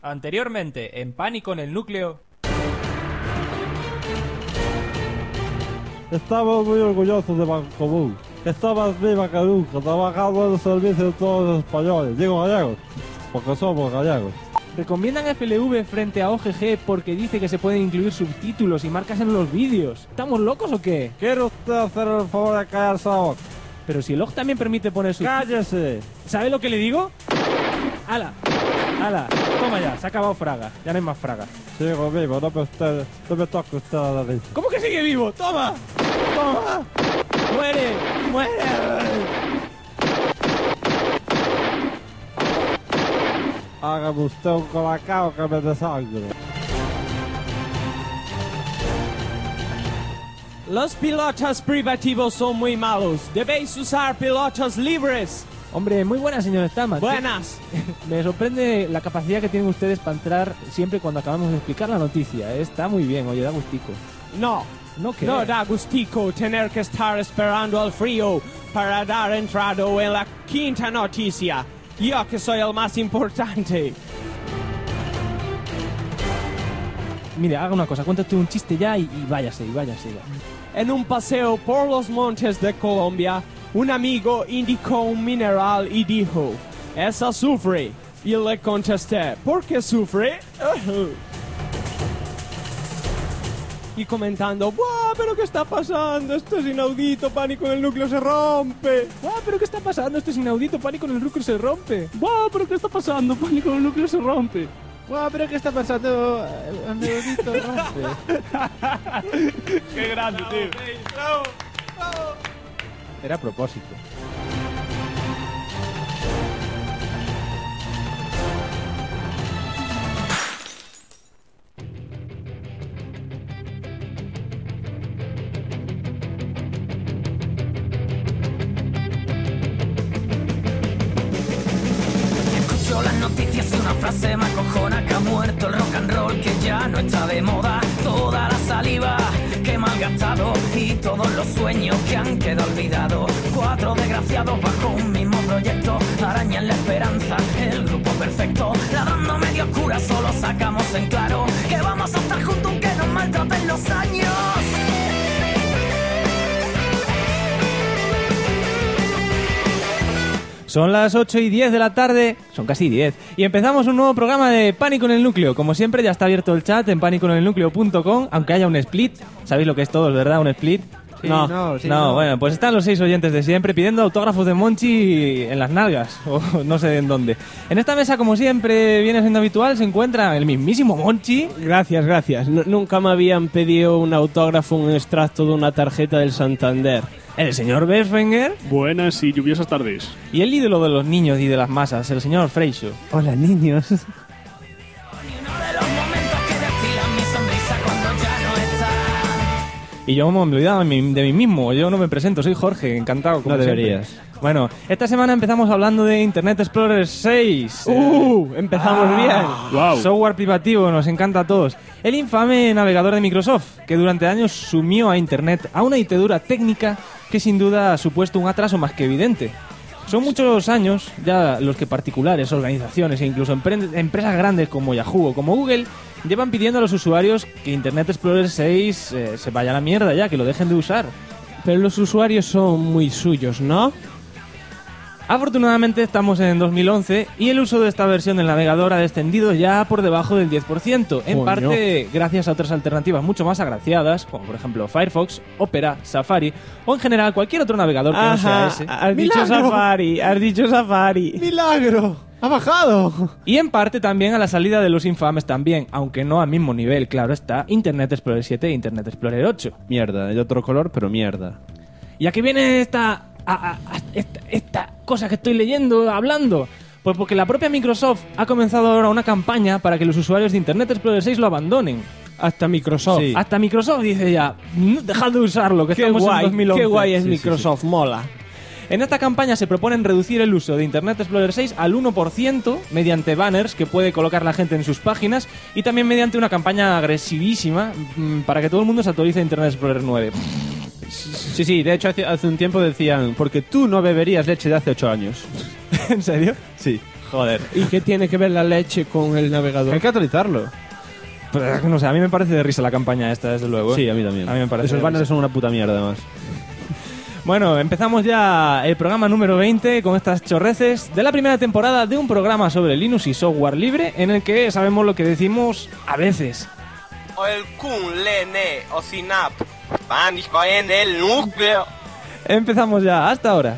Anteriormente, en Pánico en el Núcleo. Estamos muy orgullosos de Bancomún. Está más viva que nunca, trabajando en el servicio de todos los españoles. Digo gallegos, porque somos gallegos. Recomiendan FLV frente a OGG porque dice que se pueden incluir subtítulos y marcas en los vídeos. ¿Estamos locos o qué? ¿Quiere usted hacer el favor de callarse la boca? Pero si el OG también permite poner subtítulos... ¡Cállese! ¿Sabe lo que le digo? ¡Hala! ¡Hala! Toma ya, se ha acabado Fraga. Ya no hay más Fraga. Sigo vivo, no me toque usted a la nariz. ¿Cómo que sigue vivo? ¡Toma! ¡Toma! ¡Muere! ¡Muere! Hágame usted un colacao que me desangre. Los pilotos privativos son muy malos. Debéis usar pilotos libres. Hombre, muy buenas, señor Stallman. Buenas. Me sorprende la capacidad que tienen ustedes para entrar siempre cuando acabamos de explicar la noticia. Está muy bien, oye, da gustico. No. ¿No qué? No da gustico tener que estar esperando al frío para dar entrado en la quinta noticia. Yo que soy el más importante. Mire, haga una cosa, cuéntate un chiste ya y váyase ya. En un paseo por los montes de Colombia, un amigo indicó un mineral y dijo, es azufre. Y le contesté, ¿por qué sufre? Y comentando, ¡buah! ¿Pero qué está pasando? Esto es inaudito, Pánico en el Núcleo se rompe. ¡Buah! ¿Pero qué está pasando? Esto es inaudito, Pánico en el Núcleo se rompe. ¡Buah! ¿Pero qué está pasando? Pánico en el Núcleo se rompe. ¡Buah! ¿Pero qué está pasando? El neudito rompe. ¡Qué grande, tío! ¡Bravo! Era a propósito. Las noticias y una frase me acojona que ha muerto el rock and roll, que ya no está de moda. Toda la saliva que me han gastado y todos los sueños que han quedado olvidados. 4 desgraciados bajo un mismo proyecto arañan la esperanza, el grupo perfecto. La dando medio oscura solo sacamos en claro que vamos a estar juntos aunque nos maltraten los años. Son las 8:10 de la tarde, son casi 10, y empezamos un nuevo programa de Pánico en el Núcleo. Como siempre, ya está abierto el chat en panicoenelnucleo.com, aunque haya un split. ¿Sabéis lo que es todo, verdad? ¿Un split? Sí, No, sí, bueno, pues están los 6 oyentes de siempre pidiendo autógrafos de Monchi en las nalgas, o no sé en dónde. En esta mesa, como siempre viene siendo habitual, se encuentra el mismísimo Monchi. Gracias. Nunca me habían pedido un autógrafo, un extracto de una tarjeta del Santander. El señor Berfenger. Buenas y lluviosas tardes. Y el ídolo de los niños y de las masas, el señor Freixo. Hola, niños. Ni uno de los momentos que destilan mi sonrisa cuando ya no está. Y yo me olvidaba de mí mismo, yo no me presento, soy Jorge, encantado. Como No siempre. deberías. Bueno, esta semana empezamos hablando de Internet Explorer 6. Empezamos bien. Wow. Software privativo, nos encanta a todos. El infame navegador de Microsoft, que durante años sumió a Internet a una dictadura técnica que sin duda ha supuesto un atraso más que evidente. Son muchos años ya los que particulares, organizaciones e incluso empresas grandes como Yahoo o como Google llevan pidiendo a los usuarios que Internet Explorer 6 se vaya a la mierda ya, que lo dejen de usar. Pero los usuarios son muy suyos, ¿no? Afortunadamente estamos en 2011 y el uso de esta versión del navegador ha descendido ya por debajo del 10%, en Coño. parte gracias a otras alternativas mucho más agraciadas, como por ejemplo Firefox, Opera, Safari o en general cualquier otro navegador que no sea ese. Has dicho Safari. ¡Milagro! ¡Ha bajado! Y en parte también a la salida de los infames también, aunque no al mismo nivel, claro está, Internet Explorer 7 e Internet Explorer 8. Mierda, de otro color, pero mierda. ¿Y a qué viene esta cosa que estoy leyendo, hablando? Pues porque la propia Microsoft ha comenzado ahora una campaña para que los usuarios de Internet Explorer 6 lo abandonen. Hasta Microsoft. Sí. Hasta Microsoft dice ya, dejad de usarlo, que Qué estamos guay, en 2011. qué guay es Sí, Microsoft, mola. En esta campaña se proponen reducir el uso de Internet Explorer 6 al 1% mediante banners que puede colocar la gente en sus páginas y también mediante una campaña agresivísima para que todo el mundo se actualice a Internet Explorer 9. Sí, de hecho hace un tiempo decían, porque tú no beberías leche de hace 8 años. ¿En serio? Sí. Joder. ¿Y qué tiene que ver la leche con el navegador? Hay que actualizarlo. Pero es que no sé, a mí me parece de risa la campaña esta, desde luego. Sí, a mí también. A mí me parece Esos de banners risa. son una puta mierda, además. Bueno, empezamos ya el programa número 20 con estas chorreces de la primera temporada de un programa sobre Linux y software libre en el que sabemos lo que decimos a veces. O el Kun, Lene, o Sinap. Pánico en el núcleo. Empezamos ya, hasta ahora.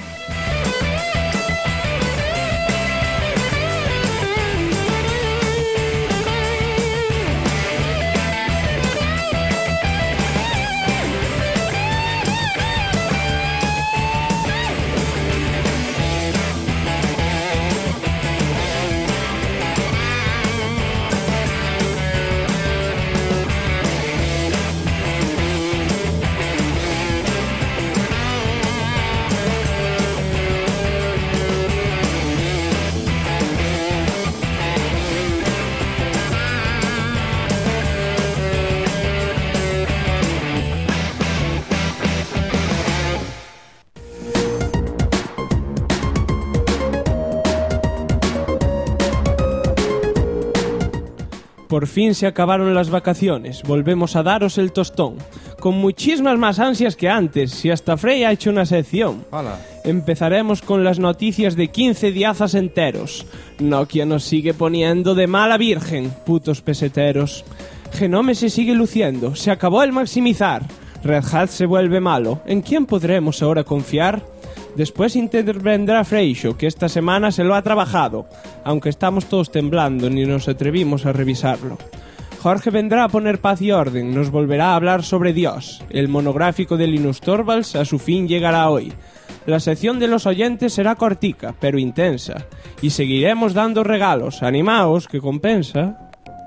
Por fin se acabaron las vacaciones, volvemos a daros el tostón, con muchísimas más ansias que antes, y hasta Frey ha hecho una sección. Empezaremos con las noticias de 15 diazas enteros. Nokia nos sigue poniendo de mala virgen, putos peseteros. Genome se sigue luciendo, se acabó el maximizar. Red Hat se vuelve malo, ¿en quién podremos ahora confiar? Después intervendrá Freixo, que esta semana se lo ha trabajado, aunque estamos todos temblando ni nos atrevimos a revisarlo. Jorge vendrá a poner paz y orden, nos volverá a hablar sobre Dios. El monográfico de Linus Torvalds a su fin llegará hoy. La sección de los oyentes será cortica, pero intensa. Y seguiremos dando regalos, animaos, que compensa.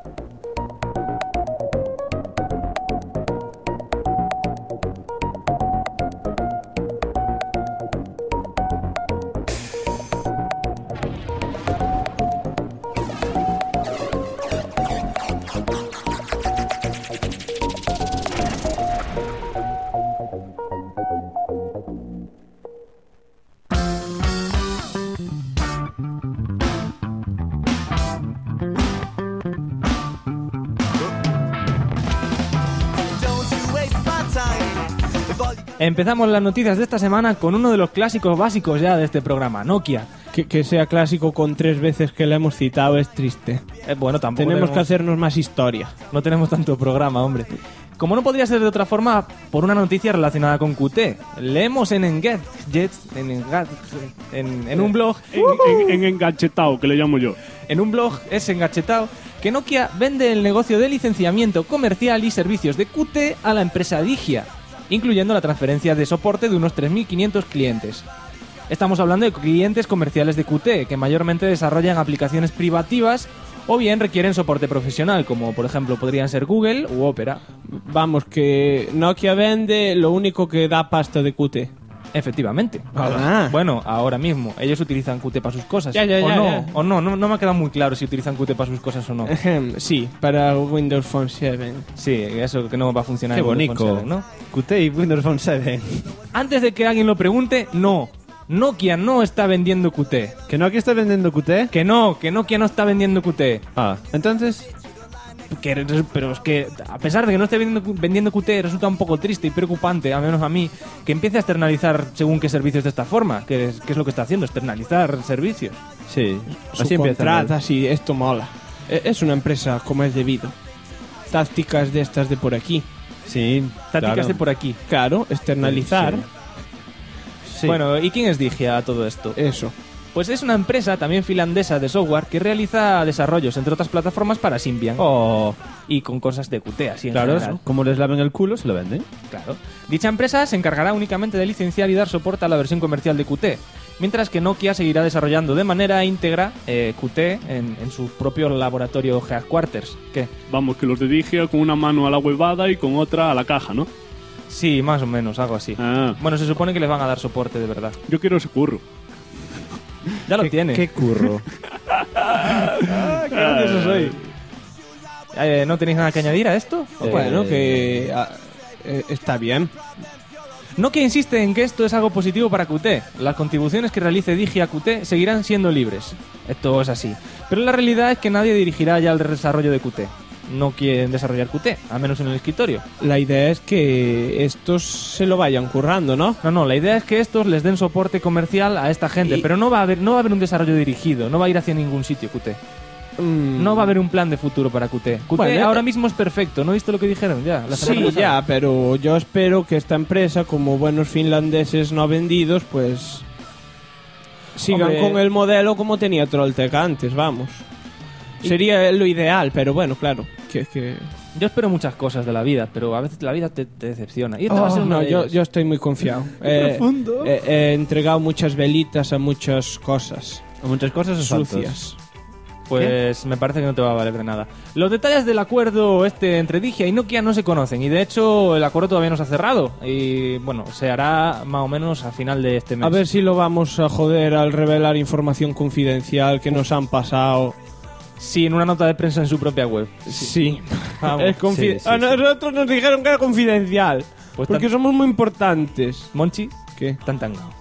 Empezamos las noticias de esta semana con uno de los clásicos básicos ya de este programa, Nokia. Que sea clásico con 3 veces que le hemos citado es triste. Bueno, tampoco Tenemos que hacernos más historia. No tenemos tanto programa, hombre. Como no podría ser de otra forma, por una noticia relacionada con Qt. Leemos en Engadget, en un blog... En Engadgetao, que le llamo yo. En un blog, es Engadgetao, que Nokia vende el negocio de licenciamiento comercial y servicios de Qt a la empresa Digia, incluyendo la transferencia de soporte de unos 3.500 clientes. Estamos hablando de clientes comerciales de Qt, que mayormente desarrollan aplicaciones privativas o bien requieren soporte profesional, como por ejemplo podrían ser Google u Opera. Vamos, que Nokia vende lo único que da pasta de Qt. Efectivamente. Ah. Bueno, ahora mismo. Ellos utilizan Qt para sus cosas. Ya, O no me ha quedado muy claro si utilizan Qt para sus cosas o no. Sí, para Windows Phone 7. Sí, eso que no va a funcionar Qué en Windows bonito, Phone 7, ¿no? Qt y Windows Phone 7. Antes de que alguien lo pregunte, no. Nokia no está vendiendo Qt. ¿Que Nokia está vendiendo Qt? Que Nokia no está vendiendo Qt. Ah, entonces... Pero es que, a pesar de que no esté vendiendo Qt, resulta un poco triste y preocupante, al menos a mí, que empiece a externalizar según qué servicios de esta forma. Que es lo que está haciendo, externalizar servicios. Sí, así empieza. Subcontrata, sí, esto mola. Es una empresa como es debido. Tácticas de estas de por aquí. Sí, Tácticas claro. de por aquí. Claro, externalizar. Sí. Bueno, ¿y quién es Digia a todo esto? Eso. Pues es una empresa también finlandesa de software que realiza desarrollos, entre otras plataformas, para Symbian. Oh, Y con cosas de Qt, así en claro, general. como les laven el culo, se lo venden. Claro. Dicha empresa se encargará únicamente de licenciar y dar soporte a la versión comercial de Qt, mientras que Nokia seguirá desarrollando de manera íntegra Qt en su propio laboratorio Headquarters. ¿Qué? Vamos, que los de Digia con una mano a la huevada y con otra a la caja, ¿no? Sí, más o menos, algo así. Ah, Bueno, se supone que les van a dar soporte de verdad. yo quiero ese curro. Ya lo tiene. Qué curro. Qué gracioso soy. ¿No tenéis nada que añadir a esto? Bueno, que está bien. Nokia insiste en que esto es algo positivo para Qt. Las contribuciones que realice Digi a Qt seguirán siendo libres. Esto es así. Pero la realidad es que nadie dirigirá ya el desarrollo de Qt. No quieren desarrollar Qt, al menos en el escritorio. La idea es que estos se lo vayan currando, ¿no? No, la idea es que estos les den soporte comercial a esta gente, pero no va a haber un desarrollo dirigido, no va a ir hacia ningún sitio Qt. No va a haber un plan de futuro para Qt. Qt Bueno, ahora mismo es perfecto, ¿no viste lo que dijeron ya? La semana Sí, pasada? ya, pero yo espero que esta empresa, como buenos finlandeses no vendidos, pues sigan Hombre. con el modelo como tenía Trolltech antes, vamos. Sería lo ideal, pero bueno, claro, que... Yo espero muchas cosas de la vida, pero a veces la vida te decepciona. Y esta va a ser una no, de yo ellas. estoy muy confiado. He entregado muchas velitas a muchas cosas A muchas cosas o saltos. sucias. Pues me parece que no te va a valer de nada. Los detalles del acuerdo entre Digia y Nokia no se conocen y de hecho el acuerdo todavía no se ha cerrado y bueno, se hará más o menos a final de este mes. A ver si lo vamos a joder al revelar información confidencial que nos han pasado. Sí, en una nota de prensa en su propia web. Sí. Vamos. Es sí, sí, a nosotros nos dijeron que era confidencial. Pues porque somos muy importantes. Monchi, ¿Qué? tan tangao.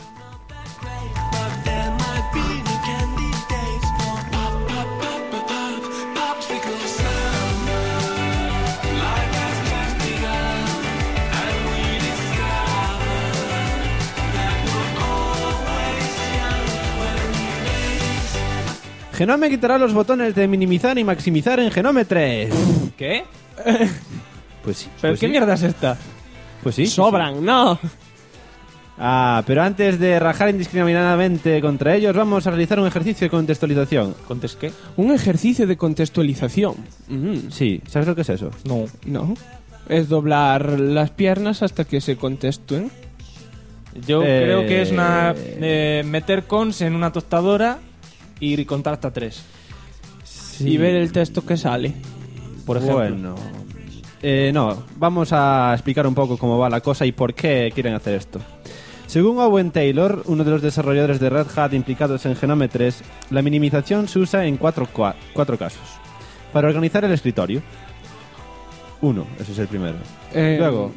Genome quitará los botones de minimizar y maximizar en Genome 3. ¿Qué? Pues sí. ¿Pero pues qué sí. mierda es esta? Pues sí. Sobran, ¿no? Ah, pero antes de rajar indiscriminadamente contra ellos, vamos a realizar un ejercicio de contextualización. ¿Contes qué? Un ejercicio de contextualización. Sí, ¿sabes lo que es eso? No. No. Es doblar las piernas hasta que se contestuen. Yo creo que es una meter cons en una tostadora y contar hasta 3. Sí. Y ver el texto que sale. Por ejemplo. Bueno. No, vamos a explicar un poco cómo va la cosa y por qué quieren hacer esto. Según Owen Taylor, uno de los desarrolladores de Red Hat implicados en Genome 3, la minimización se usa en cuatro casos. Para organizar el escritorio. Ese es el primero. Luego.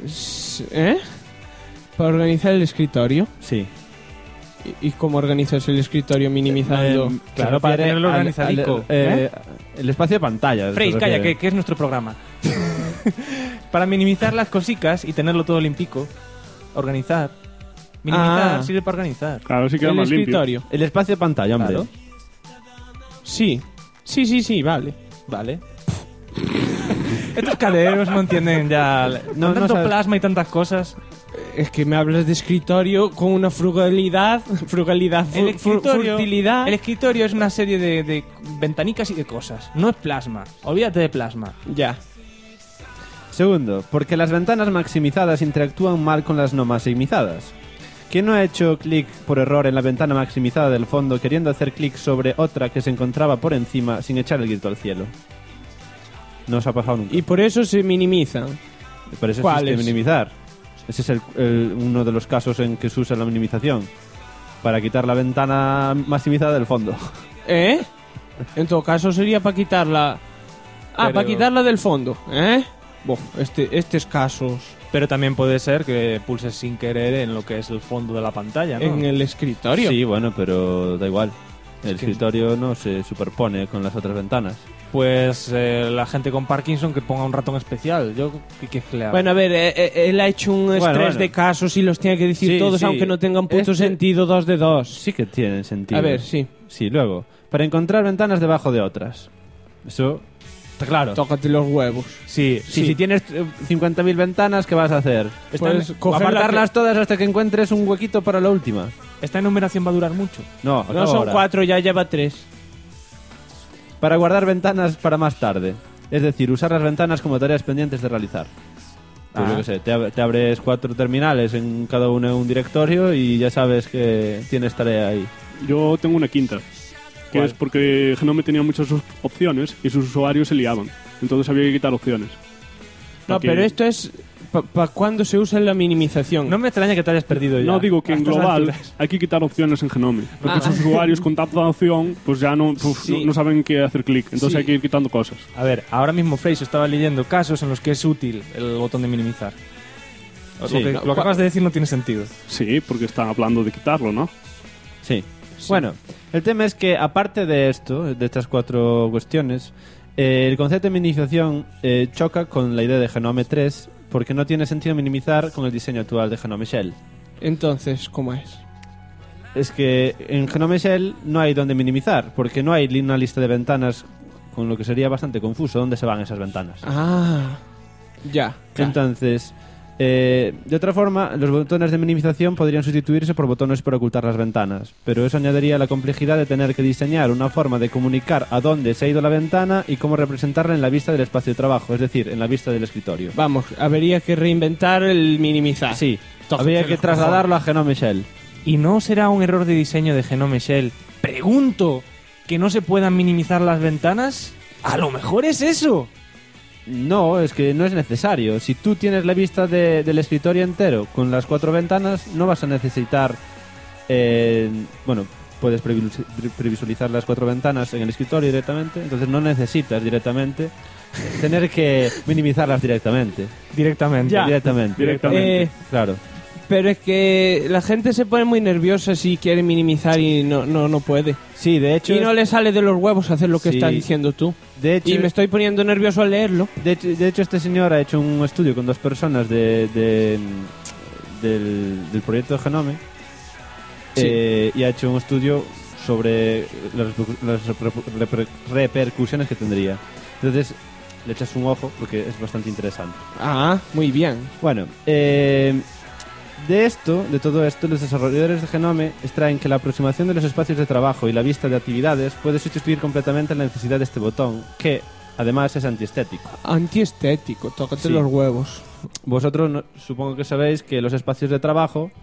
Para organizar el escritorio. Sí. ¿Y cómo organizas el escritorio minimizando? Claro, para tenerlo organizadico. El espacio de pantalla. Freys, se calla, refiere. que es nuestro programa. Para minimizar las cosicas y tenerlo todo limpico. Organizar. Minimizar sirve para organizar. Claro, sí queda el más limpio. escritorio. El espacio de pantalla, hombre. Claro. Sí. Sí, vale. Vale. Estos caderos no entienden ya. No Tanto sabes. plasma y tantas cosas. Es que me hablas de escritorio con una frugalidad, fertilidad. El escritorio es una serie de ventanicas y de cosas. No es plasma. Olvídate de plasma. Ya. Segundo, porque las ventanas maximizadas interactúan mal con las no maximizadas. ¿Quién no ha hecho clic por error en la ventana maximizada del fondo queriendo hacer clic sobre otra que se encontraba por encima sin echar el grito al cielo? No os ha pasado nunca. Y por eso se minimizan. Por eso ¿cuáles? existe minimizar. Ese es uno de los casos en que se usa la minimización. Para quitar la ventana maximizada del fondo. ¿Eh? En todo caso sería para quitarla... Pero- para quitarla del fondo. ¿Eh? Estos casos Pero también puede ser que pulses sin querer en lo que es el fondo de la pantalla, ¿no? en el escritorio. Sí, bueno, pero da igual. El que- escritorio no se superpone con las otras ventanas. Pues la gente con Parkinson que ponga un ratón especial. Yo, ¿qué le hago? Bueno, a ver, él ha hecho un estrés bueno. de casos y los tiene que decir Sí, todos, sí. aunque no tengan puto Este- sentido 2 de 2. Sí que tienen sentido. A ver, sí. Sí, luego. Para encontrar ventanas debajo de otras. Eso está claro. Tócate los huevos. sí, Si tienes 50.000 ventanas, ¿qué vas a hacer? Pues coger Apartarlas todas hasta que encuentres un huequito para la última. esta enumeración va a durar mucho. No, No son ahora. 4, ya lleva 3. Para guardar ventanas para más tarde. Es decir, usar las ventanas como tareas pendientes de realizar. Pues yo qué sé, te abres 4 terminales en cada uno en un directorio y ya sabes que tienes tarea ahí. Yo tengo una quinta, que ¿Cuál? es porque Genome tenía muchas opciones y sus usuarios se liaban. Entonces había que quitar opciones. No, Porque- pero esto es para cuando se usa la minimización. No me extraña que te hayas perdido ya. No, digo que A en estas global alturas. hay que quitar opciones en Genome. Porque sus usuarios con tap de opción pues ya Sí. no saben qué hacer clic. Entonces Sí. hay que ir quitando cosas. A ver, ahora mismo Fraser estaba leyendo casos en los que es útil el botón de minimizar. Sí, lo que acabas de decir no tiene sentido. Sí, porque están hablando de quitarlo, ¿no? Sí. Bueno, el tema es que aparte de esto, de estas 4 cuestiones, el concepto de minimización choca con la idea de Genome 3 porque no tiene sentido minimizar con el diseño actual de Genome Shell. Entonces, ¿cómo es? Es que en Genome Shell no hay donde minimizar, porque no hay una lista de ventanas, con lo que sería bastante confuso dónde se van esas ventanas. Ah, ya. Claro. Entonces, de otra forma, los botones de minimización podrían sustituirse por botones para ocultar las ventanas, pero eso añadiría la complejidad de tener que diseñar una forma de comunicar a dónde se ha ido la ventana y cómo representarla en la vista del espacio de trabajo, es decir, en la vista del escritorio. Vamos, habría que reinventar el minimizar. Sí, habría que trasladarlo a Genome Shell. ¿Y no será un error de diseño de Genome Shell? Pregunto, ¿que no se puedan minimizar las ventanas? ¡A lo mejor es eso! No, es que no es necesario. Si tú tienes la vista del escritorio entero con las 4 ventanas, no vas a necesitar... bueno, puedes previsualizar las 4 ventanas en el escritorio directamente, entonces no necesitas directamente tener que minimizarlas directamente. Directamente. Ya. Directamente. Claro. Pero es que la gente se pone muy nerviosa si quiere minimizar y no puede. Sí, de hecho... Y no le sale de los huevos hacer lo que Sí. estás diciendo tú. De hecho, Y me estoy poniendo nervioso al leerlo. de hecho, este señor ha hecho un estudio con 2 personas del proyecto de Genome y ha hecho un estudio sobre las repercusiones que tendría. Entonces, le echas un ojo porque es bastante interesante. Ah, muy bien. Bueno, de todo esto, los desarrolladores de Genome extraen que la aproximación de los espacios de trabajo y la vista de actividades puede sustituir completamente la necesidad de este botón, que además es antiestético. Antiestético, tócate Sí. los huevos. Vosotros supongo que sabéis que los espacios de trabajo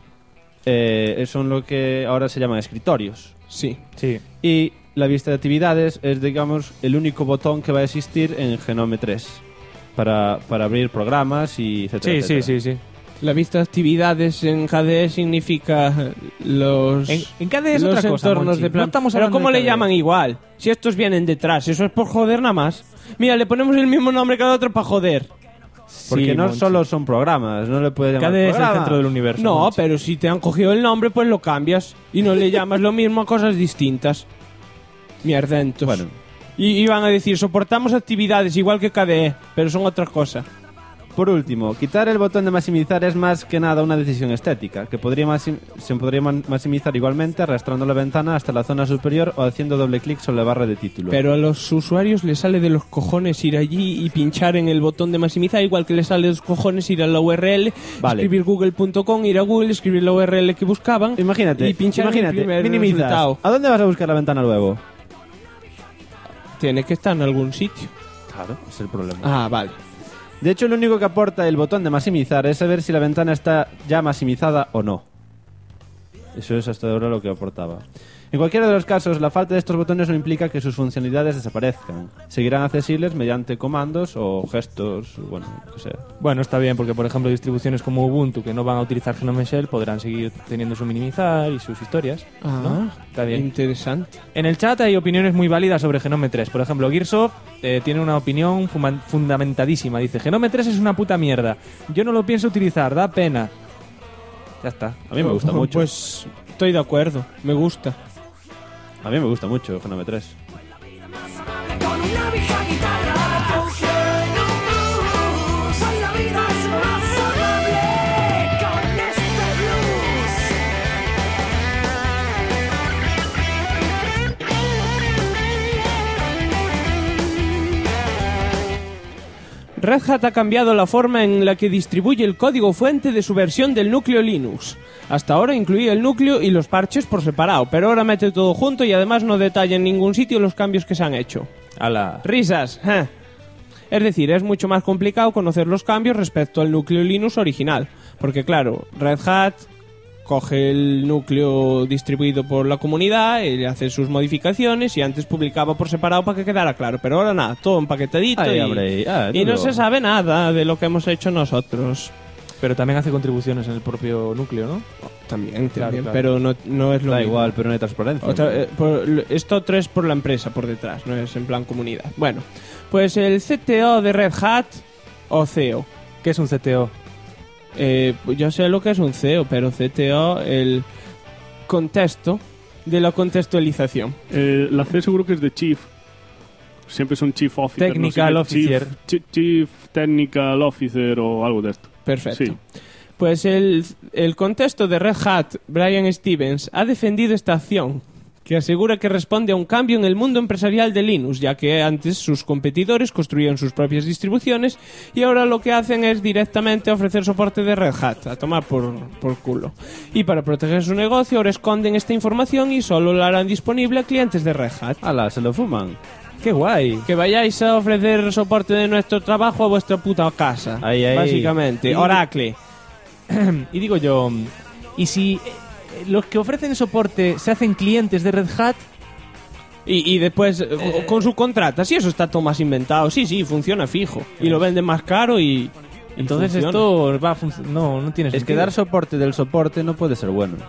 son lo que ahora se llaman escritorios. Sí. Sí. Y la vista de actividades es, digamos, el único botón que va a existir en Genome 3 para abrir programas y etcétera, Sí. etcétera. La vista de actividades en KDE significa los... En KDE es los otra cosa, entornos Monchi. de plan. No estamos Pero hablando ¿cómo de le KDE. llaman igual? Si estos vienen detrás, eso es por joder nada más. Mira, le ponemos el mismo nombre cada otro para joder. Porque Sí, no Monchi. solo son programas, no le puedes llamar KDE es el programa. centro del universo. No, Monchi. pero si te han cogido el nombre, pues lo cambias y no le llamas lo mismo a cosas distintas. Mierdentos. Bueno, Y van a decir, soportamos actividades igual que KDE, pero son otra cosa. por último, quitar el botón de maximizar es más que nada una decisión estética, que se podría maximizar igualmente arrastrando la ventana hasta la zona superior o haciendo doble clic sobre la barra de título. Pero a los usuarios les sale de los cojones ir allí y pinchar en el botón de maximizar, igual que les sale de los cojones ir a la URL, Vale. escribir google.com, ir a Google, escribir la URL que buscaban Imagínate, y pinchar en el primer minimizas. resultado. ¿A dónde vas a buscar la ventana luego? Tiene que estar en algún sitio. Claro, es el problema. Ah, vale. De hecho, lo único que aporta el botón de maximizar es saber si la ventana está ya maximizada o no. Eso es hasta ahora lo que aportaba. En cualquiera de los casos, la falta de estos botones no implica que sus funcionalidades desaparezcan. Seguirán accesibles mediante comandos o gestos, bueno, que sea. Bueno, está bien, porque por ejemplo distribuciones como Ubuntu que no van a utilizar Genome Shell podrán seguir teniendo su minimizar y sus historias. Ah, Está bien. interesante. En el chat hay opiniones muy válidas sobre Genome 3. Por ejemplo, Gearsoft tiene una opinión fundamentadísima. Dice, Genome 3 es una puta mierda. Yo no lo pienso utilizar, da pena. Ya está. A mí me gusta mucho. Pues estoy de acuerdo, me gusta. A mí me gusta mucho Genome 3. Con una vieja guitarra funciona un blues. Hoy la vida es más amable con este blues. Red Hat ha cambiado la forma en la que distribuye el código fuente de su versión del núcleo Linux. Hasta ahora incluía el núcleo y los parches por separado, pero ahora mete todo junto y además no detalla en ningún sitio los cambios que se han hecho. Ala. Risas. Es decir, es mucho más complicado conocer los cambios respecto al núcleo Linux original, porque claro, Red Hat coge el núcleo distribuido por la comunidad y hace sus modificaciones y antes publicaba por separado para que quedara claro, pero ahora nada, todo empaquetadito Ay, y hombre, no duro. se sabe nada de lo que hemos hecho nosotros. Pero también hace contribuciones en el propio núcleo, ¿no? También, Claro, claro. pero no es lo Da mismo. igual, pero no hay transparencia. Esto otro es por la empresa por detrás, no es en plan comunidad. Bueno, pues el CTO de Red Hat, o CEO, ¿Qué es un CTO? Yo sé lo que es un CEO, pero CTO, el contexto de la contextualización. La C seguro que es de Chief. Siempre son Chief Officer. Technical Officer. Chief Technical Officer o algo de esto. Perfecto. Sí. Pues el contexto de Red Hat, Brian Stevens, ha defendido esta acción, que asegura que responde a un cambio en el mundo empresarial de Linux, ya que antes sus competidores construían sus propias distribuciones y ahora lo que hacen es directamente ofrecer soporte de Red Hat, a tomar por culo. Y para proteger su negocio ahora esconden esta información y solo la harán disponible a clientes de Red Hat. ¡Hala, se lo fuman! ¡Qué guay! Que vayáis a ofrecer soporte de nuestro trabajo a vuestra puta casa, Ahí. básicamente. Oracle. Y digo yo, ¿y si los que ofrecen soporte se hacen clientes de Red Hat? Y después con su contrata, sí, eso está todo más inventado. Sí, funciona fijo. Y lo venden más caro y Entonces funciona. esto va a funcionar. No tiene sentido. Es que dar soporte del soporte no puede ser bueno.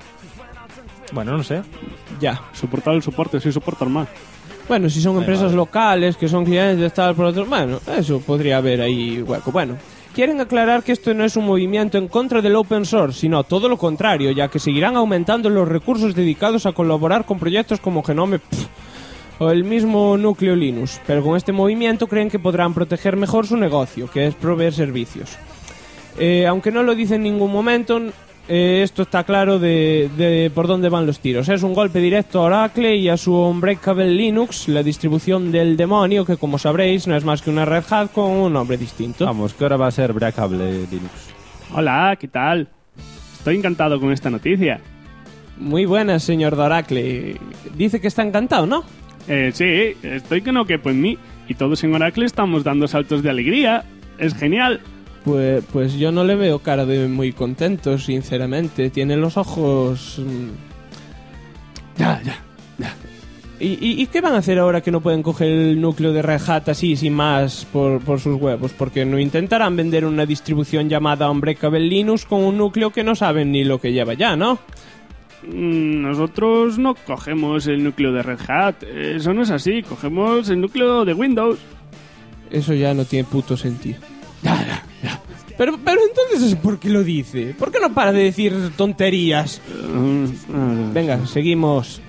Bueno, no sé. Ya. Soportar el soporte sin soportar más. Bueno, si son empresas locales, que son clientes, tal, por otro... Bueno, eso podría haber ahí hueco. Bueno, quieren aclarar que esto no es un movimiento en contra del open source, sino todo lo contrario, ya que seguirán aumentando los recursos dedicados a colaborar con proyectos como Genome o el mismo núcleo Linux. Pero con este movimiento creen que podrán proteger mejor su negocio, que es proveer servicios. Aunque no lo dice en ningún momento... esto está claro de por dónde van los tiros. Es un golpe directo a Oracle y a su Unbreakable Linux, la distribución del demonio, que como sabréis no es más que una Red Hat con un nombre distinto. Vamos, que ahora va a ser Breakable Linux. Hola, ¿qué tal? Estoy encantado con esta noticia. Muy buenas, señor de Oracle. Dice que está encantado, ¿no? Sí, estoy que no quepo en mí. Y todos en Oracle estamos dando saltos de alegría. Es genial. Pues yo no le veo cara de muy contento, sinceramente. Tiene los ojos... Ya. ¿Y qué van a hacer ahora que no pueden coger el núcleo de Red Hat así, sin más, por sus huevos? Porque no intentarán vender una distribución llamada Unbreakable Linux con un núcleo que no saben ni lo que lleva ya, ¿no? Nosotros no cogemos el núcleo de Red Hat. Eso no es así. Cogemos el núcleo de Windows. Eso ya no tiene puto sentido. Ya. Pero entonces, ¿por qué lo dice? ¿Por qué no para de decir tonterías? Venga, seguimos.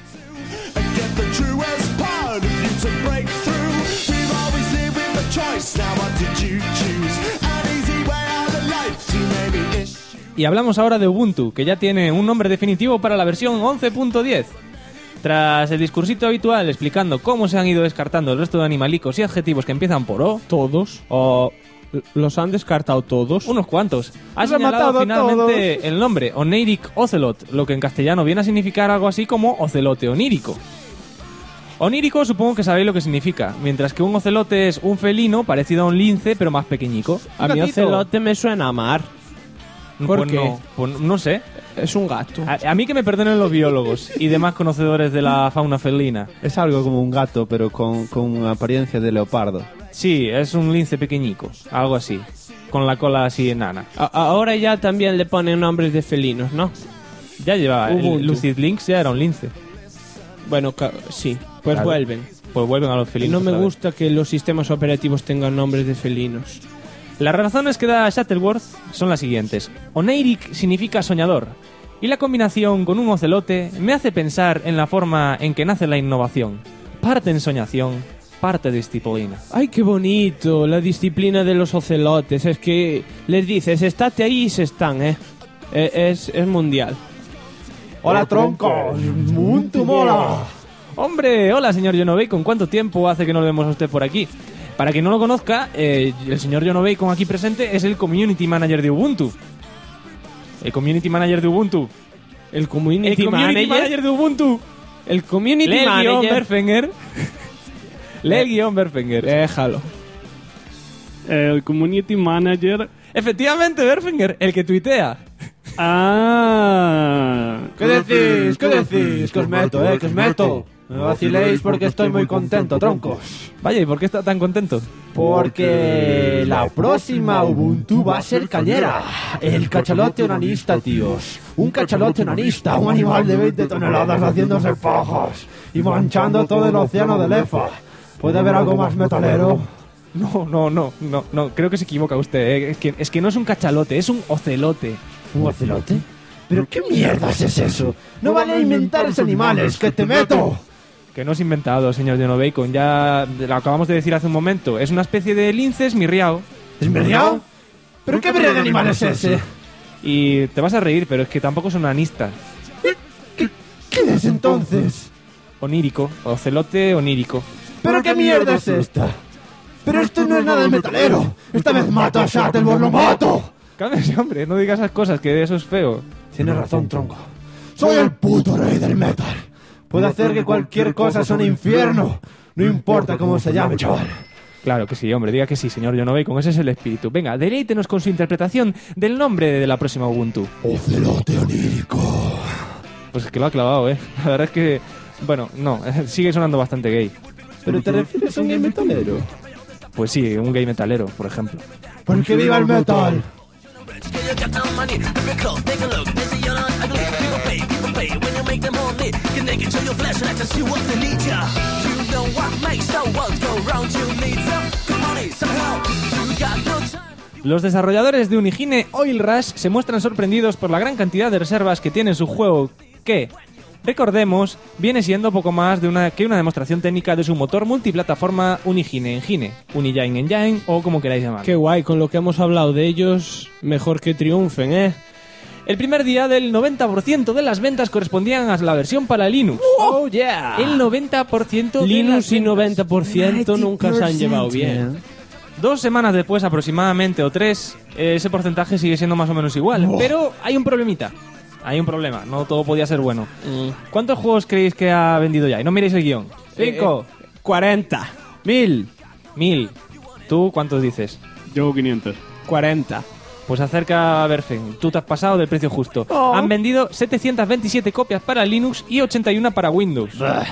Y hablamos ahora de Ubuntu, que ya tiene un nombre definitivo para la versión 11.10. Tras el discursito habitual explicando cómo se han ido descartando el resto de animalicos y adjetivos que empiezan por O, Todos. o ¿Los han descartado todos? unos cuantos, ha Los ha señalado matado a finalmente el nombre Oniric Ocelot, lo que en castellano viene a significar algo así como ocelote onírico. Onírico supongo que sabéis lo que significa, mientras que un ocelote es un felino parecido a un lince pero más pequeñico. A mí gatito. ocelote me suena a mar. ¿Por Pues qué? no, pues no sé. Es un gato. A mí que me perdonen los biólogos y demás conocedores de la fauna felina. Es algo como un gato, pero con apariencia de leopardo. Sí, es un lince pequeñico, algo así, con la cola así enana. Ahora ya también le ponen nombres de felinos, ¿no? Ya llevaba, Ubuntu. el Lucid Lynx ya era un lince. Bueno, sí. Pues Claro. vuelven. Pues vuelven a los Y felinos. no me otra vez. gusta que los sistemas operativos tengan nombres de felinos. Las razones que da Shuttleworth son las siguientes. Oniric significa soñador, y la combinación con un ocelote me hace pensar en la forma en que nace la innovación. Parte ensoñación, parte disciplina. ¡Ay, qué bonito! La disciplina de los ocelotes. Es que les dices, estate ahí y se están, ¿eh? Es mundial. ¡Hola, troncos! ¡Ubuntu mola! ¡Hombre! Hola, señor John Bacon. ¿Cuánto tiempo hace que no lo vemos a usted por aquí? Para quien no lo conozca, el señor John Bacon aquí presente es el Community Manager de Ubuntu. El Community Manager de Ubuntu. El Community Manager. de Ubuntu. El Community Lee el guión Manager. Berfenger. Lee el guión Berfenger. Déjalo. El Community Manager. Efectivamente, Berfenger, el que tuitea. ¿Qué decís? ¿Qué decís? Que os meto, que os meto. Me vaciléis porque estoy muy contento, troncos. Vaya, ¿y por qué está tan contento? Porque la próxima Ubuntu va a ser cañera. El cachalote onanista, tíos. Un cachalote onanista, un animal de 20 toneladas haciéndose pajas y manchando todo el océano de Lefa. ¿Puede haber algo más metalero? No, creo que se equivoca usted. Es que no es un cachalote, es un ocelote. ¿Un ocelote? ¿Pero qué mierdas es eso? No vale inventar esos animales, que te meto. Que no es inventado, señor John Bacon. Ya lo acabamos de decir hace un momento. Es una especie de lince esmirriado. ¿Esmirriado? ¿Pero qué de animal es ese? Y te vas a reír, pero es que tampoco son anistas. ¿Qué es entonces? Onírico, ocelote onírico. ¿Pero qué mierda es esta? Pero esto no es nada de metalero. Esta vez mato a Shatterbird, lo mato. Cálmese, hombre, no digas esas cosas, que eso es feo. Tienes razón, tronco. Soy el puto rey del metal. Puedo hacer que cualquier cosa suene infierno. No importa cómo se llame, chaval. Claro que sí, hombre, diga que sí, señor John Bacon, ese es el espíritu. Venga, deleítenos con su interpretación del nombre de la próxima Ubuntu. Ocelote onírico. Pues es que lo ha clavado, ¿eh? La verdad es que... Bueno, no, sigue sonando bastante gay. ¿Pero te refieres a un gay metalero? Pues sí, un gay metalero, por ejemplo. ¡Porque viva el metal! Los desarrolladores de Unigine Oil Rush se muestran sorprendidos por la gran cantidad de reservas que tiene su juego que, recordemos, viene siendo poco más de una demostración técnica de su motor multiplataforma Unigine Engine, Unigine Engine o como queráis llamar. Qué guay, con lo que hemos hablado de ellos, mejor que triunfen, ¿eh? El primer día del 90% de las ventas correspondían a la versión para Linux. ¡Oh, yeah! El 90% de Linux y las 90% nunca se han llevado bien. 2 semanas después aproximadamente, o 3, ese porcentaje sigue siendo más o menos igual. Pero hay un problemita. Hay un problema, no todo podía ser bueno. ¿Cuántos juegos creéis que ha vendido ya? Y no miréis el guión. 5. 40. 1000. ¿Tú cuántos dices? Yo 500. 40. Pues acerca a Berfen, tú te has pasado del precio justo. Han vendido 727 copias para Linux y 81 para Windows.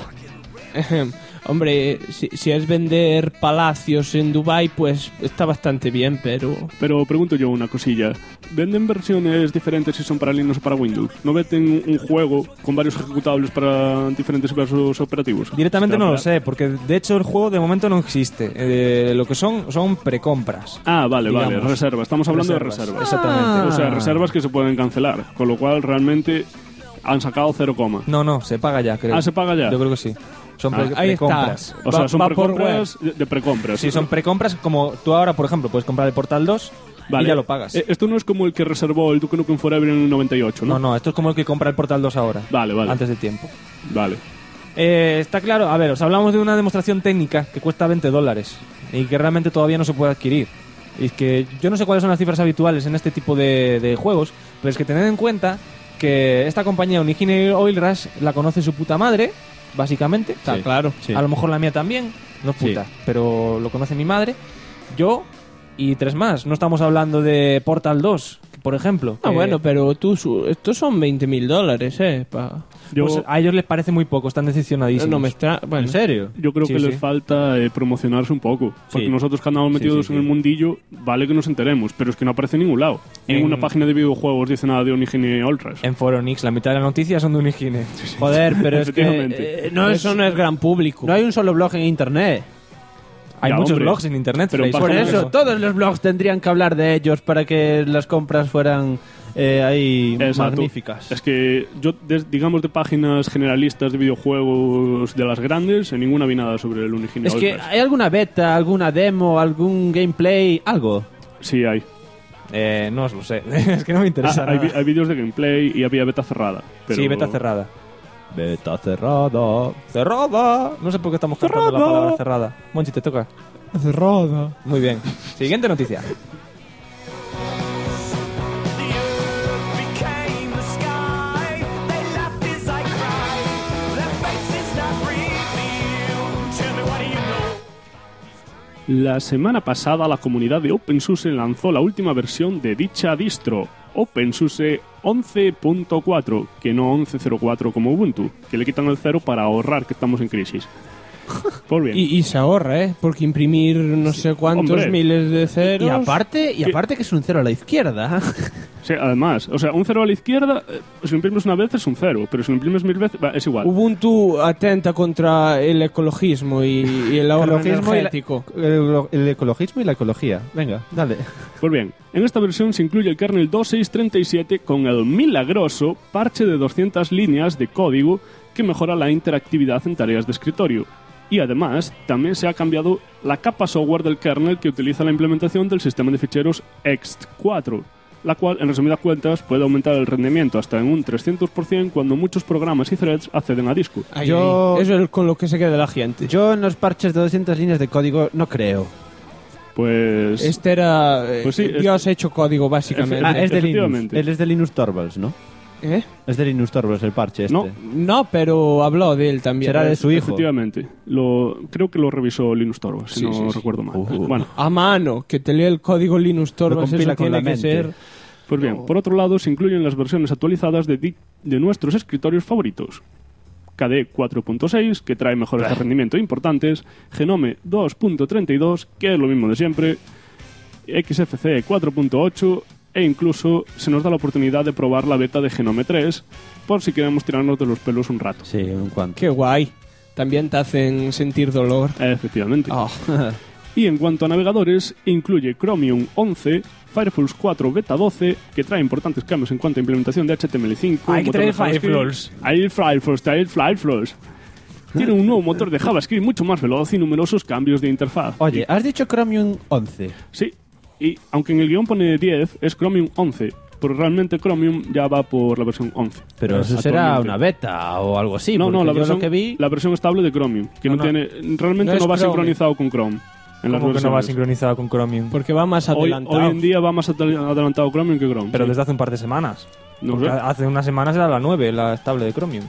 Hombre, si es vender palacios en Dubai, pues está bastante bien, pero... Pero pregunto yo una cosilla. ¿Venden versiones diferentes si son para Linux o para Windows? ¿No venden un juego con varios ejecutables para diferentes versos operativos? Directamente no lo sé, porque de hecho el juego de momento no existe. Lo que son precompras. Ah, vale, digamos. vale, reservas. Estamos hablando de reservas. Exactamente. O sea, reservas que se pueden cancelar, con lo cual realmente han sacado 0, No, se paga ya, creo. Ah, ¿se paga ya? Yo creo que sí. Son ahí precompras. O sea, son va precompras de precompras. Sí, son precompras como tú ahora, por ejemplo, puedes comprar el Portal 2 y ya lo pagas. Esto no es como el que reservó el Duke Nukem Forever en el 98, ¿no? No, esto es como el que compra el Portal 2 ahora. Vale. Antes de tiempo. Vale. Está claro, a ver, os hablamos de una demostración técnica que cuesta $20 y que realmente todavía no se puede adquirir. Y es que yo no sé cuáles son las cifras habituales en este tipo de juegos, pero es que tened en cuenta que esta compañía Unigine Oil Rush la conoce su puta madre, básicamente. Está claro. Sí. A lo mejor la mía también, no es puta, pero lo conoce mi madre, yo y 3 más. No estamos hablando de Portal 2, por ejemplo. Bueno, pero estos son $20,000, Pues a ellos les parece muy poco, están decepcionadísimos. No me extraña. Bueno, ¿en serio? Yo creo que les falta promocionarse un poco. Porque nosotros que andamos metidos en el mundillo, vale que nos enteremos, pero es que no aparece en ningún lado. En ninguna página de videojuegos dice nada de Unigine Ultras. En Foronix, la mitad de las noticias son de Unigine. Joder, pero es que... eso no es gran público. No hay un solo blog en internet. Hay Ya, muchos hombre. blogs en internet, Pero Frey, Por Bájame eso, eso. todos los blogs tendrían que hablar de ellos para que las compras fueran ahí Exacto. magníficas. Es que yo, digamos, de páginas generalistas de videojuegos de las grandes, en ninguna vi nada sobre el Unigine Es que Ultras. hay alguna beta, alguna demo, algún gameplay, algo. Sí, hay. no os lo sé, es que no me interesa hay, nada. hay vídeos de gameplay y había beta cerrada. Pero... Sí, beta cerrada. Beta cerrada. ¡Cerrada! No sé por qué estamos cantando la palabra cerrada. Monchi, te toca. Cerrada. Muy bien. Siguiente noticia. La semana pasada la comunidad de OpenSUSE lanzó la última versión de dicha distro, OpenSUSE 11.4, que no 11.04 como Ubuntu, que le quitan el 0 para ahorrar que estamos en crisis. Pues bien. Y se ahorra, porque imprimir no sé cuántos hombre. miles de ceros... Y aparte que es un cero a la izquierda. Sí, además, o sea, un 0 a la izquierda, si lo imprimes una vez es un 0, pero si lo imprimes 1000 veces, es igual. Ubuntu atenta contra el ecologismo y el ahorro energético. El ecologismo y la ecología. Venga, dale. Pues bien, en esta versión se incluye el kernel 2.6.37 con el milagroso parche de 200 líneas de código que mejora la interactividad en tareas de escritorio. Y además, también se ha cambiado la capa software del kernel que utiliza la implementación del sistema de ficheros ext4, la cual, en resumidas cuentas, puede aumentar el rendimiento hasta en un 300% cuando muchos programas y threads acceden a disco. Eso es con lo que se queda la gente. Yo en los parches de 200 líneas de código no creo. Pues... Este era... Pues sí, Dios hecho código, básicamente. Es de Linux. Él es de Linus Torvalds, ¿no? Es de Linus Torvalds el parche este. No, pero habló de él también. Será de su hijo. Efectivamente. Creo que lo revisó Linus Torvalds, si no recuerdo mal. Bueno. A mano, que te lee el código Linus Torvalds, eso tiene que ser... Pues bien, por otro lado, se incluyen las versiones actualizadas de nuestros escritorios favoritos. KDE 4.6, que trae mejores de rendimiento importantes, Genome 2.32, que es lo mismo de siempre, XFCE 4.8, e incluso se nos da la oportunidad de probar la beta de Genome 3, por si queremos tirarnos de los pelos un rato. Sí, un cuanto. Qué guay. También te hacen sentir dolor. Efectivamente. Y en cuanto a navegadores, incluye Chromium 11, Firefox 4 Beta 12, que trae importantes cambios en cuanto a implementación de HTML5. Hay que traer Firefox. Hay Firefox. Tiene un nuevo motor de JavaScript mucho más veloz y numerosos cambios de interfaz. Oye, has dicho Chromium 11. Sí, y aunque en el guión pone 10, es Chromium 11. Pero realmente Chromium ya va por la versión 11. Pero eso será una beta o algo así. No, la versión, lo que vi... la versión estable de Chromium, que realmente no va sincronizado con Chrome. ¿Cómo que no va sincronizado con Chromium? Porque va más adelantado. Hoy en día va más adelantado Chromium que Chrome. Pero desde hace un par de semanas. No sé. Hace unas semanas era la 9, la estable de Chromium.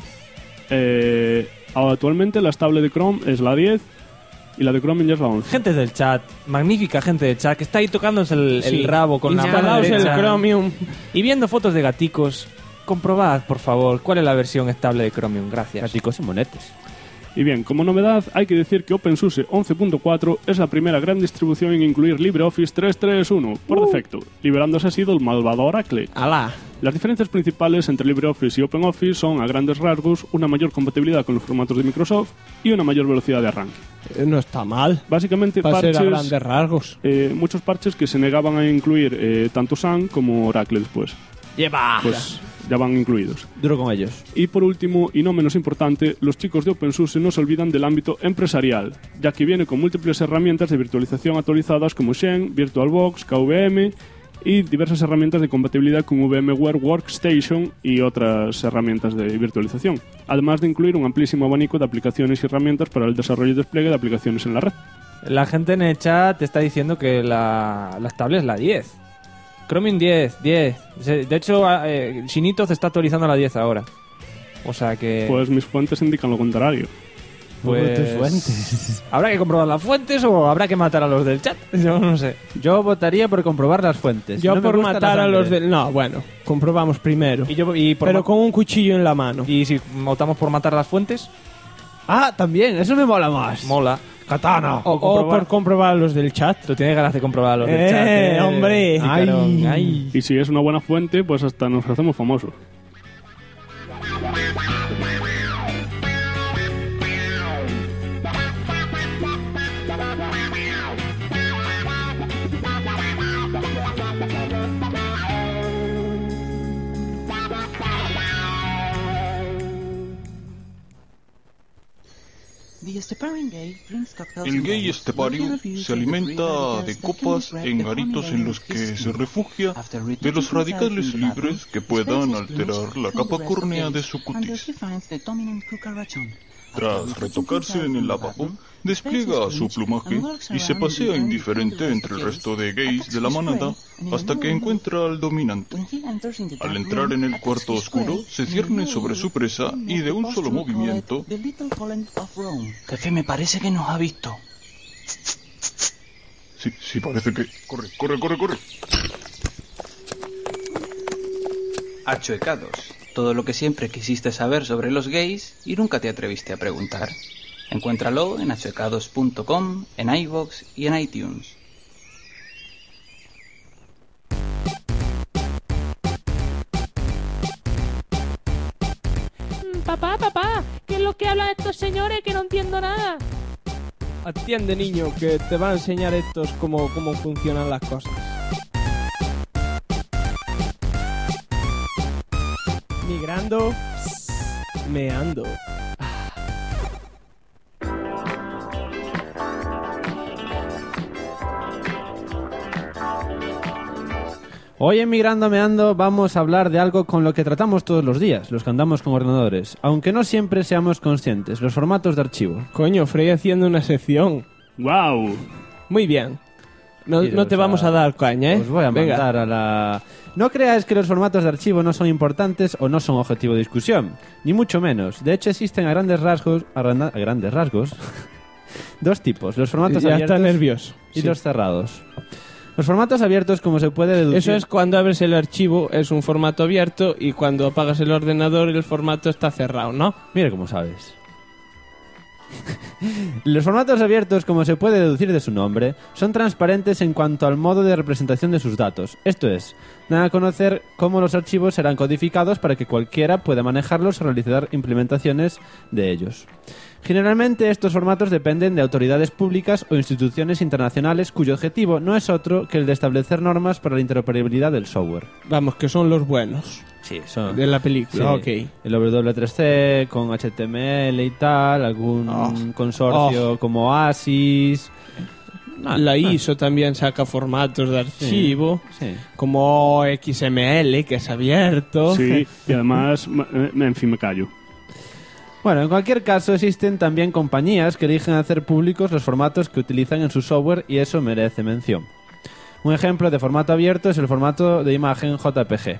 Actualmente la estable de Chrome es la 10 y la de Chromium ya es la 11. Gente del chat, magnífica gente del chat, que está ahí tocándose el rabo con la mano derecha el Chromium y viendo fotos de gaticos. Comprobad, por favor, cuál es la versión estable de Chromium. Gracias. Gaticos y monetes. Y bien, como novedad, hay que decir que OpenSUSE 11.4 es la primera gran distribución en incluir LibreOffice 3.3.1 por defecto, liberándose así del malvado Oracle. ¡Alá! Las diferencias principales entre LibreOffice y OpenOffice son, a grandes rasgos, una mayor compatibilidad con los formatos de Microsoft y una mayor velocidad de arranque. No está mal. Básicamente, parches, a grandes rasgos. Muchos parches que se negaban a incluir tanto Sun como Oracle después. ¡Lleva! Pues ya van incluidos. Duro con ellos. Y por último, y no menos importante, los chicos de OpenSUSE no se olvidan del ámbito empresarial, ya que viene con múltiples herramientas de virtualización actualizadas como Xen, VirtualBox, KVM y diversas herramientas de compatibilidad con VMware Workstation y otras herramientas de virtualización, además de incluir un amplísimo abanico de aplicaciones y herramientas para el desarrollo y despliegue de aplicaciones en la red. La gente en el chat está diciendo que la estable es la 10. Chromium 10. De hecho, Shinito se está actualizando a la 10 ahora. O sea que... Pues mis fuentes indican lo contrario. Pues... tus fuentes. ¿Habrá que comprobar las fuentes o habrá que matar a los del chat? Yo no sé. Yo votaría por comprobar las fuentes. Yo por matar a los del... No, bueno, comprobamos primero. Pero con un cuchillo en la mano. ¿Y si votamos por matar las fuentes? Ah, también, eso me mola más. Mola. Katana. O por comprobar a los del chat. Tú tienes ganas de comprobar a los del chat. ¡Hombre! Ay. Y si es una buena fuente, pues hasta nos hacemos famosos. El gay estepario se alimenta de copas en garitos en los que se refugia de los radicales libres que puedan alterar la capa córnea de su cutis. Tras retocarse en el lavabo, despliega su plumaje y se pasea indiferente entre el resto de gays de la manada hasta que encuentra al dominante. Al entrar en el cuarto oscuro, se cierne sobre su presa y de un solo movimiento... Jefe, me parece que nos ha visto. Sí, parece que... Corre. Achuecados. Todo lo que siempre quisiste saber sobre los gays y nunca te atreviste a preguntar. Encuéntralo en achuecados.com, en iVoox y en iTunes. Papá, ¿qué es lo que hablan estos señores que no entiendo nada? Atiende, niño, que te va a enseñar estos cómo funcionan las cosas. Migrando, meando. Hoy en Migrando Meando vamos a hablar de algo con lo que tratamos todos los días, los que andamos con ordenadores, aunque no siempre seamos conscientes, los formatos de archivo. Coño, Frey haciendo una sección. ¡Wow! Muy bien. No te vamos a dar caña, ¿eh? Os voy a mandar a la... No creáis que los formatos de archivo no son importantes o no son objetivo de discusión, ni mucho menos. De hecho, existen a grandes rasgos dos tipos, los formatos ya abiertos está nervioso. y Sí. los cerrados. Los formatos abiertos, como se puede deducir... Eso es cuando abres el archivo, es un formato abierto, y cuando apagas el ordenador el formato está cerrado, ¿no? Mira cómo sabes. Los formatos abiertos, como se puede deducir de su nombre, son transparentes en cuanto al modo de representación de sus datos. Esto es, dan a conocer cómo los archivos serán codificados para que cualquiera pueda manejarlos o realizar implementaciones de ellos. Generalmente estos formatos dependen de autoridades públicas o instituciones internacionales cuyo objetivo no es otro que el de establecer normas para la interoperabilidad del software. Vamos, que son los buenos. Sí, son... De la película, ok. El W3C con HTML y tal, algún consorcio como ASIS... La ISO también saca formatos de archivo, sí. como XML, que es abierto. Sí, y además, en fin, me callo. Bueno, en cualquier caso existen también compañías que eligen hacer públicos los formatos que utilizan en su software y eso merece mención. Un ejemplo de formato abierto es el formato de imagen JPG.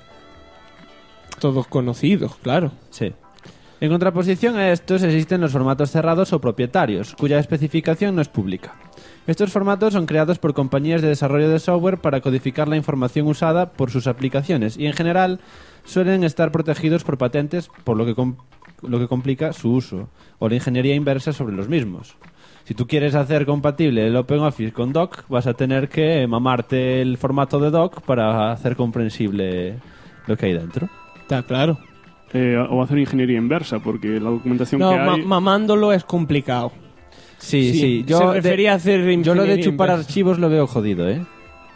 Todos conocidos, claro. Sí. En contraposición a estos existen los formatos cerrados o propietarios, cuya especificación no es pública. Estos formatos son creados por compañías de desarrollo de software para codificar la información usada por sus aplicaciones y en general suelen estar protegidos por patentes, por lo que complica su uso o la ingeniería inversa sobre los mismos. Si tú quieres hacer compatible el OpenOffice con Doc, vas a tener que mamarte el formato de Doc para hacer comprensible lo que hay dentro. Está claro. O hacer ingeniería inversa, porque la documentación No, que hay... mamándolo es complicado. Sí. Se refería a hacer ingeniería yo lo de chupar inversa. archivos lo veo jodido, ¿eh?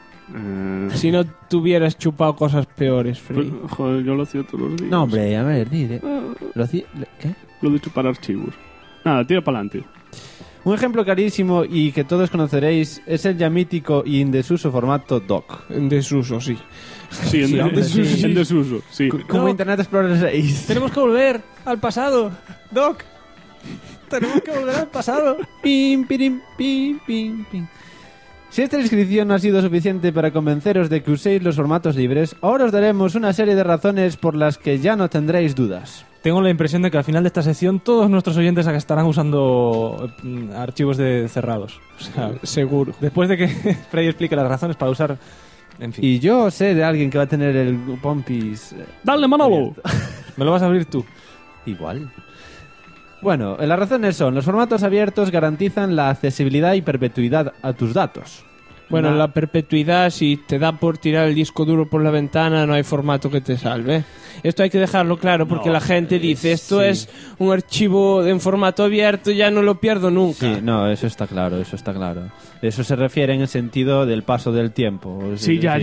Si no tuvieras chupado cosas peores, Free. Joder, yo lo hacía todos los días. No, hombre, a ver, dile. ¿Qué? Lo de chupar archivos. Nada, tira para adelante. Un ejemplo clarísimo y que todos conoceréis es el ya mítico y en desuso formato Doc. En desuso, sí. Sí, en desuso, sí. Como Internet Explorer 6. Tenemos que volver al pasado, Doc. Tenemos que volver al pasado. Pim, pirim, pim, pim, pim. Si esta descripción no ha sido suficiente para convenceros de que uséis los formatos libres, ahora os daremos una serie de razones por las que ya no tendréis dudas. Tengo la impresión de que al final de esta sección todos nuestros oyentes estarán usando archivos cerrados. O sea, seguro. Después de que Freddy explique las razones para usar... En fin. Y yo sé de alguien que va a tener el Pompis... ¡Dale, Manolo! ¿Me lo vas a abrir tú? Igual. Bueno, las razones son: los formatos abiertos garantizan la accesibilidad y perpetuidad a tus datos. Bueno, la perpetuidad, si te da por tirar el disco duro por la ventana, no hay formato que te salve. Esto hay que dejarlo claro porque la gente dice, esto es un archivo en formato abierto, ya no lo pierdo nunca. Sí, no, eso está claro. Eso se refiere en el sentido del paso del tiempo. Sí, ya.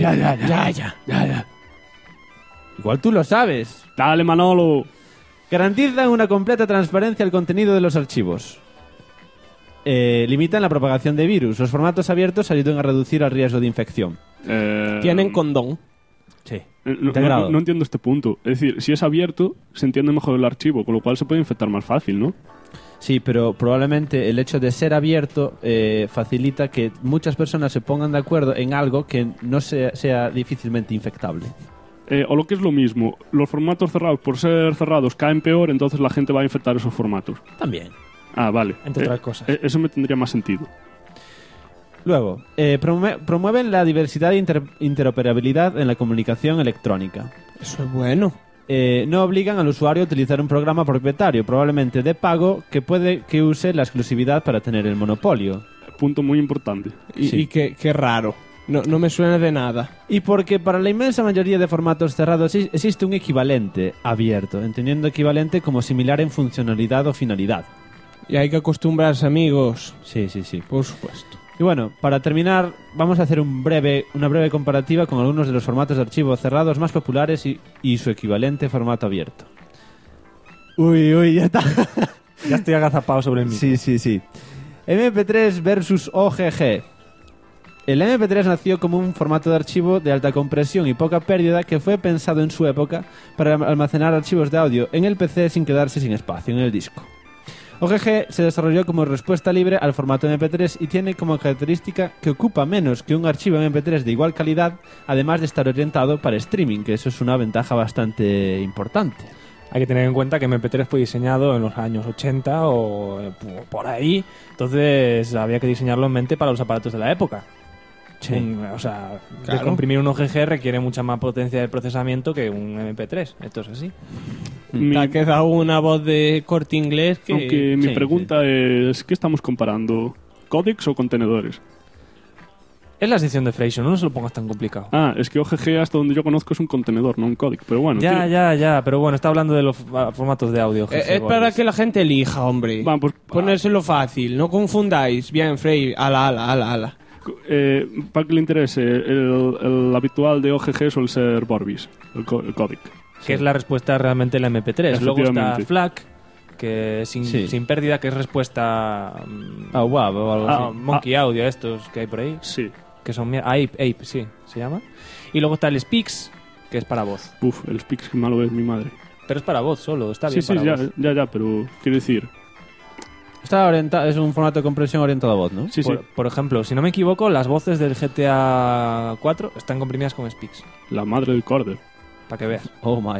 Igual tú lo sabes. Dale, Manolo. Garantizan una completa transparencia al contenido de los archivos. Limitan la propagación de virus. Los formatos abiertos ayudan a reducir el riesgo de infección. Tienen condón. Sí. No entiendo este punto. Es decir, si es abierto, se entiende mejor el archivo, con lo cual se puede infectar más fácil, ¿no? Sí, pero probablemente el hecho de ser abierto facilita que muchas personas se pongan de acuerdo en algo que no sea difícilmente infectable. O lo que es lo mismo, los formatos cerrados, por ser cerrados, caen peor, entonces la gente va a infectar esos formatos. También. Ah, vale. Entre otras cosas. Eso me tendría más sentido. Luego, promueven la diversidad e interoperabilidad en la comunicación electrónica. Eso es bueno. No obligan al usuario a utilizar un programa propietario, probablemente de pago, que puede que use la exclusividad para tener el monopolio. Punto muy importante. Y qué raro. No me suena de nada. Y porque para la inmensa mayoría de formatos cerrados existe un equivalente abierto, entendiendo equivalente como similar en funcionalidad o finalidad. Y hay que acostumbrarse, amigos. Sí. Por supuesto. Y bueno, para terminar, vamos a hacer una breve comparativa con algunos de los formatos de archivo cerrados más populares y su equivalente formato abierto. Uy, ya está. Ya estoy agazapado sobre el micro. Sí. MP3 versus OGG. El MP3 nació como un formato de archivo de alta compresión y poca pérdida que fue pensado en su época para almacenar archivos de audio en el PC sin quedarse sin espacio en el disco. OGG se desarrolló como respuesta libre al formato MP3 y tiene como característica que ocupa menos que un archivo MP3 de igual calidad, además de estar orientado para streaming, que eso es una ventaja bastante importante. Hay que tener en cuenta que MP3 fue diseñado en los años 80 o por ahí, entonces había que diseñarlo en mente para los aparatos de la época. Sí. De comprimir un OGG requiere mucha más potencia de procesamiento que un MP3. Esto es así. Te ha quedado una voz de Corte Inglés que... Aunque mi pregunta es, ¿qué estamos comparando? ¿Códecs o contenedores? Es la sección de Freixo, no se lo pongas tan complicado. Es que OGG hasta donde yo conozco es un contenedor, no un códec, pero bueno. Ya, pero bueno, está hablando de los formatos de audio. Es para que la gente elija, hombre. Pues, ponérselo fácil, no confundáis. Bien, Frey, ala. Para que le interese, el habitual de OGG suele ser Vorbis, el códec. Que es la respuesta realmente la MP3. Luego está FLAC, que sin pérdida, que es respuesta a WAV o algo así. Monkey Audio, estos que hay por ahí. Sí. Que son Ape, sí, se llama. Y luego está el Speaks, que es para voz. El Speaks, que malo es mi madre. Pero es para voz solo, está bien para voz. Ya, pero quiero decir... Está orientado, es un formato de compresión orientado a voz, ¿no? Sí. Por ejemplo, si no me equivoco, las voces del GTA 4 están comprimidas con Speaks. La madre del Corder. Para que veas. Oh my.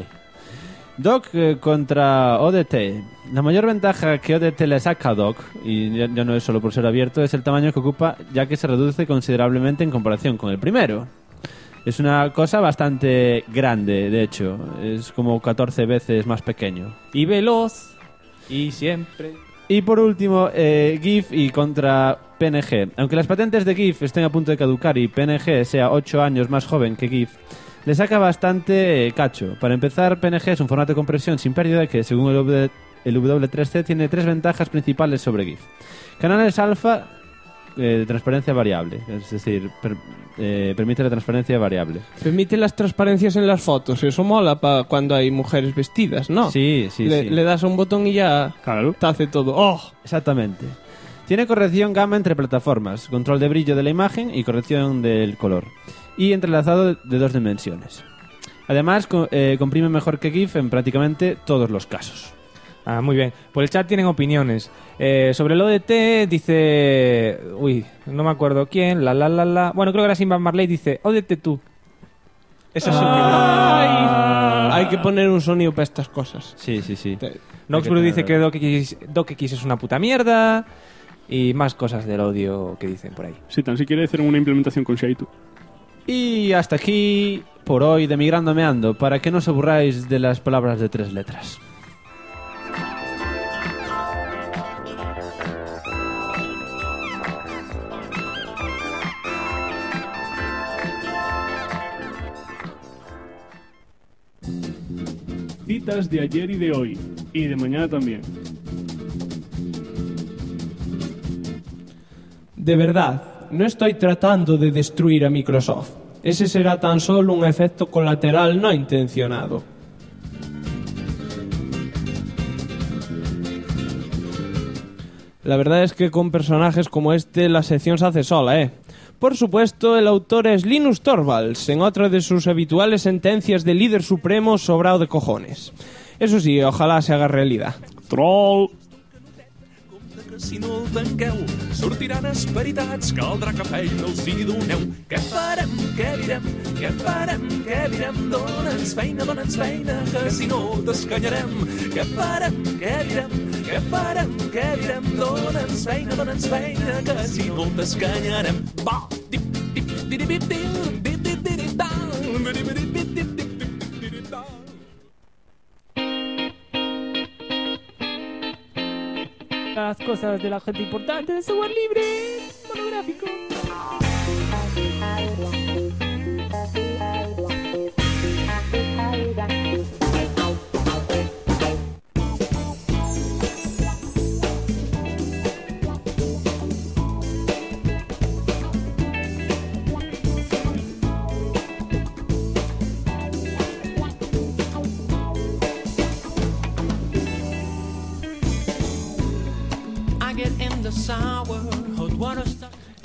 Dock contra ODT. La mayor ventaja que ODT le saca a Dock, y ya no es solo por ser abierto, es el tamaño que ocupa, ya que se reduce considerablemente en comparación con el primero. Es una cosa bastante grande, de hecho. Es como 14 veces más pequeño. Y veloz. Y siempre... Y por último, GIF y contra PNG. Aunque las patentes de GIF estén a punto de caducar y PNG sea 8 años más joven que GIF, le saca bastante cacho. Para empezar, PNG es un formato de compresión sin pérdida que, según el W3C, tiene 3 ventajas principales sobre GIF. Canales alfa de transparencia variable, es decir, permite la transparencia variable. Permite las transparencias en las fotos, eso mola para cuando hay mujeres vestidas, ¿no? Sí. Le das a un botón y ya te hace todo. ¡Oh! Exactamente. Tiene corrección gamma entre plataformas, control de brillo de la imagen y corrección del color. Y entrelazado de 2 dimensiones. Además, comprime mejor que GIF en prácticamente todos los casos. Muy bien. Por el chat tienen opiniones. Sobre el ODT dice... Uy, no me acuerdo quién. Bueno, creo que era Simba Marley. Dice, ODT tú. Esa es su opinión. Hay que poner un sonido para estas cosas. Sí. Noxbrew dice que DocX es una puta mierda. Y más cosas del audio que dicen por ahí. Sí, tan si quiere hacer una implementación con Shaitu. Y hasta aquí, por hoy, de Migrando Meando, para que no os aburráis de las palabras de 3 letras. Citas de ayer y de hoy. Y de mañana también. De verdad, no estoy tratando de destruir a Microsoft. Ese será tan solo un efecto colateral no intencionado. La verdad es que con personajes como este la sección se hace sola, ¿eh? Por supuesto, el autor es Linus Torvalds, en otra de sus habituales sentencias de líder supremo sobrado de cojones. Eso sí, ojalá se haga realidad. Troll! Si no el tanqueu, sortiran esperitats, caldrà que feina els hi doneu. Què farem, què direm, què farem, què direm? Dóna'ns feina, que si no t'escanyarem. Què farem, què direm, què farem, què direm? Dóna'ns feina, que si no t'escanyarem. Va, dip, dip, dip, dip, dip, dip, dip, dip, dip, Las cosas de la gente importante de software libre monográfico.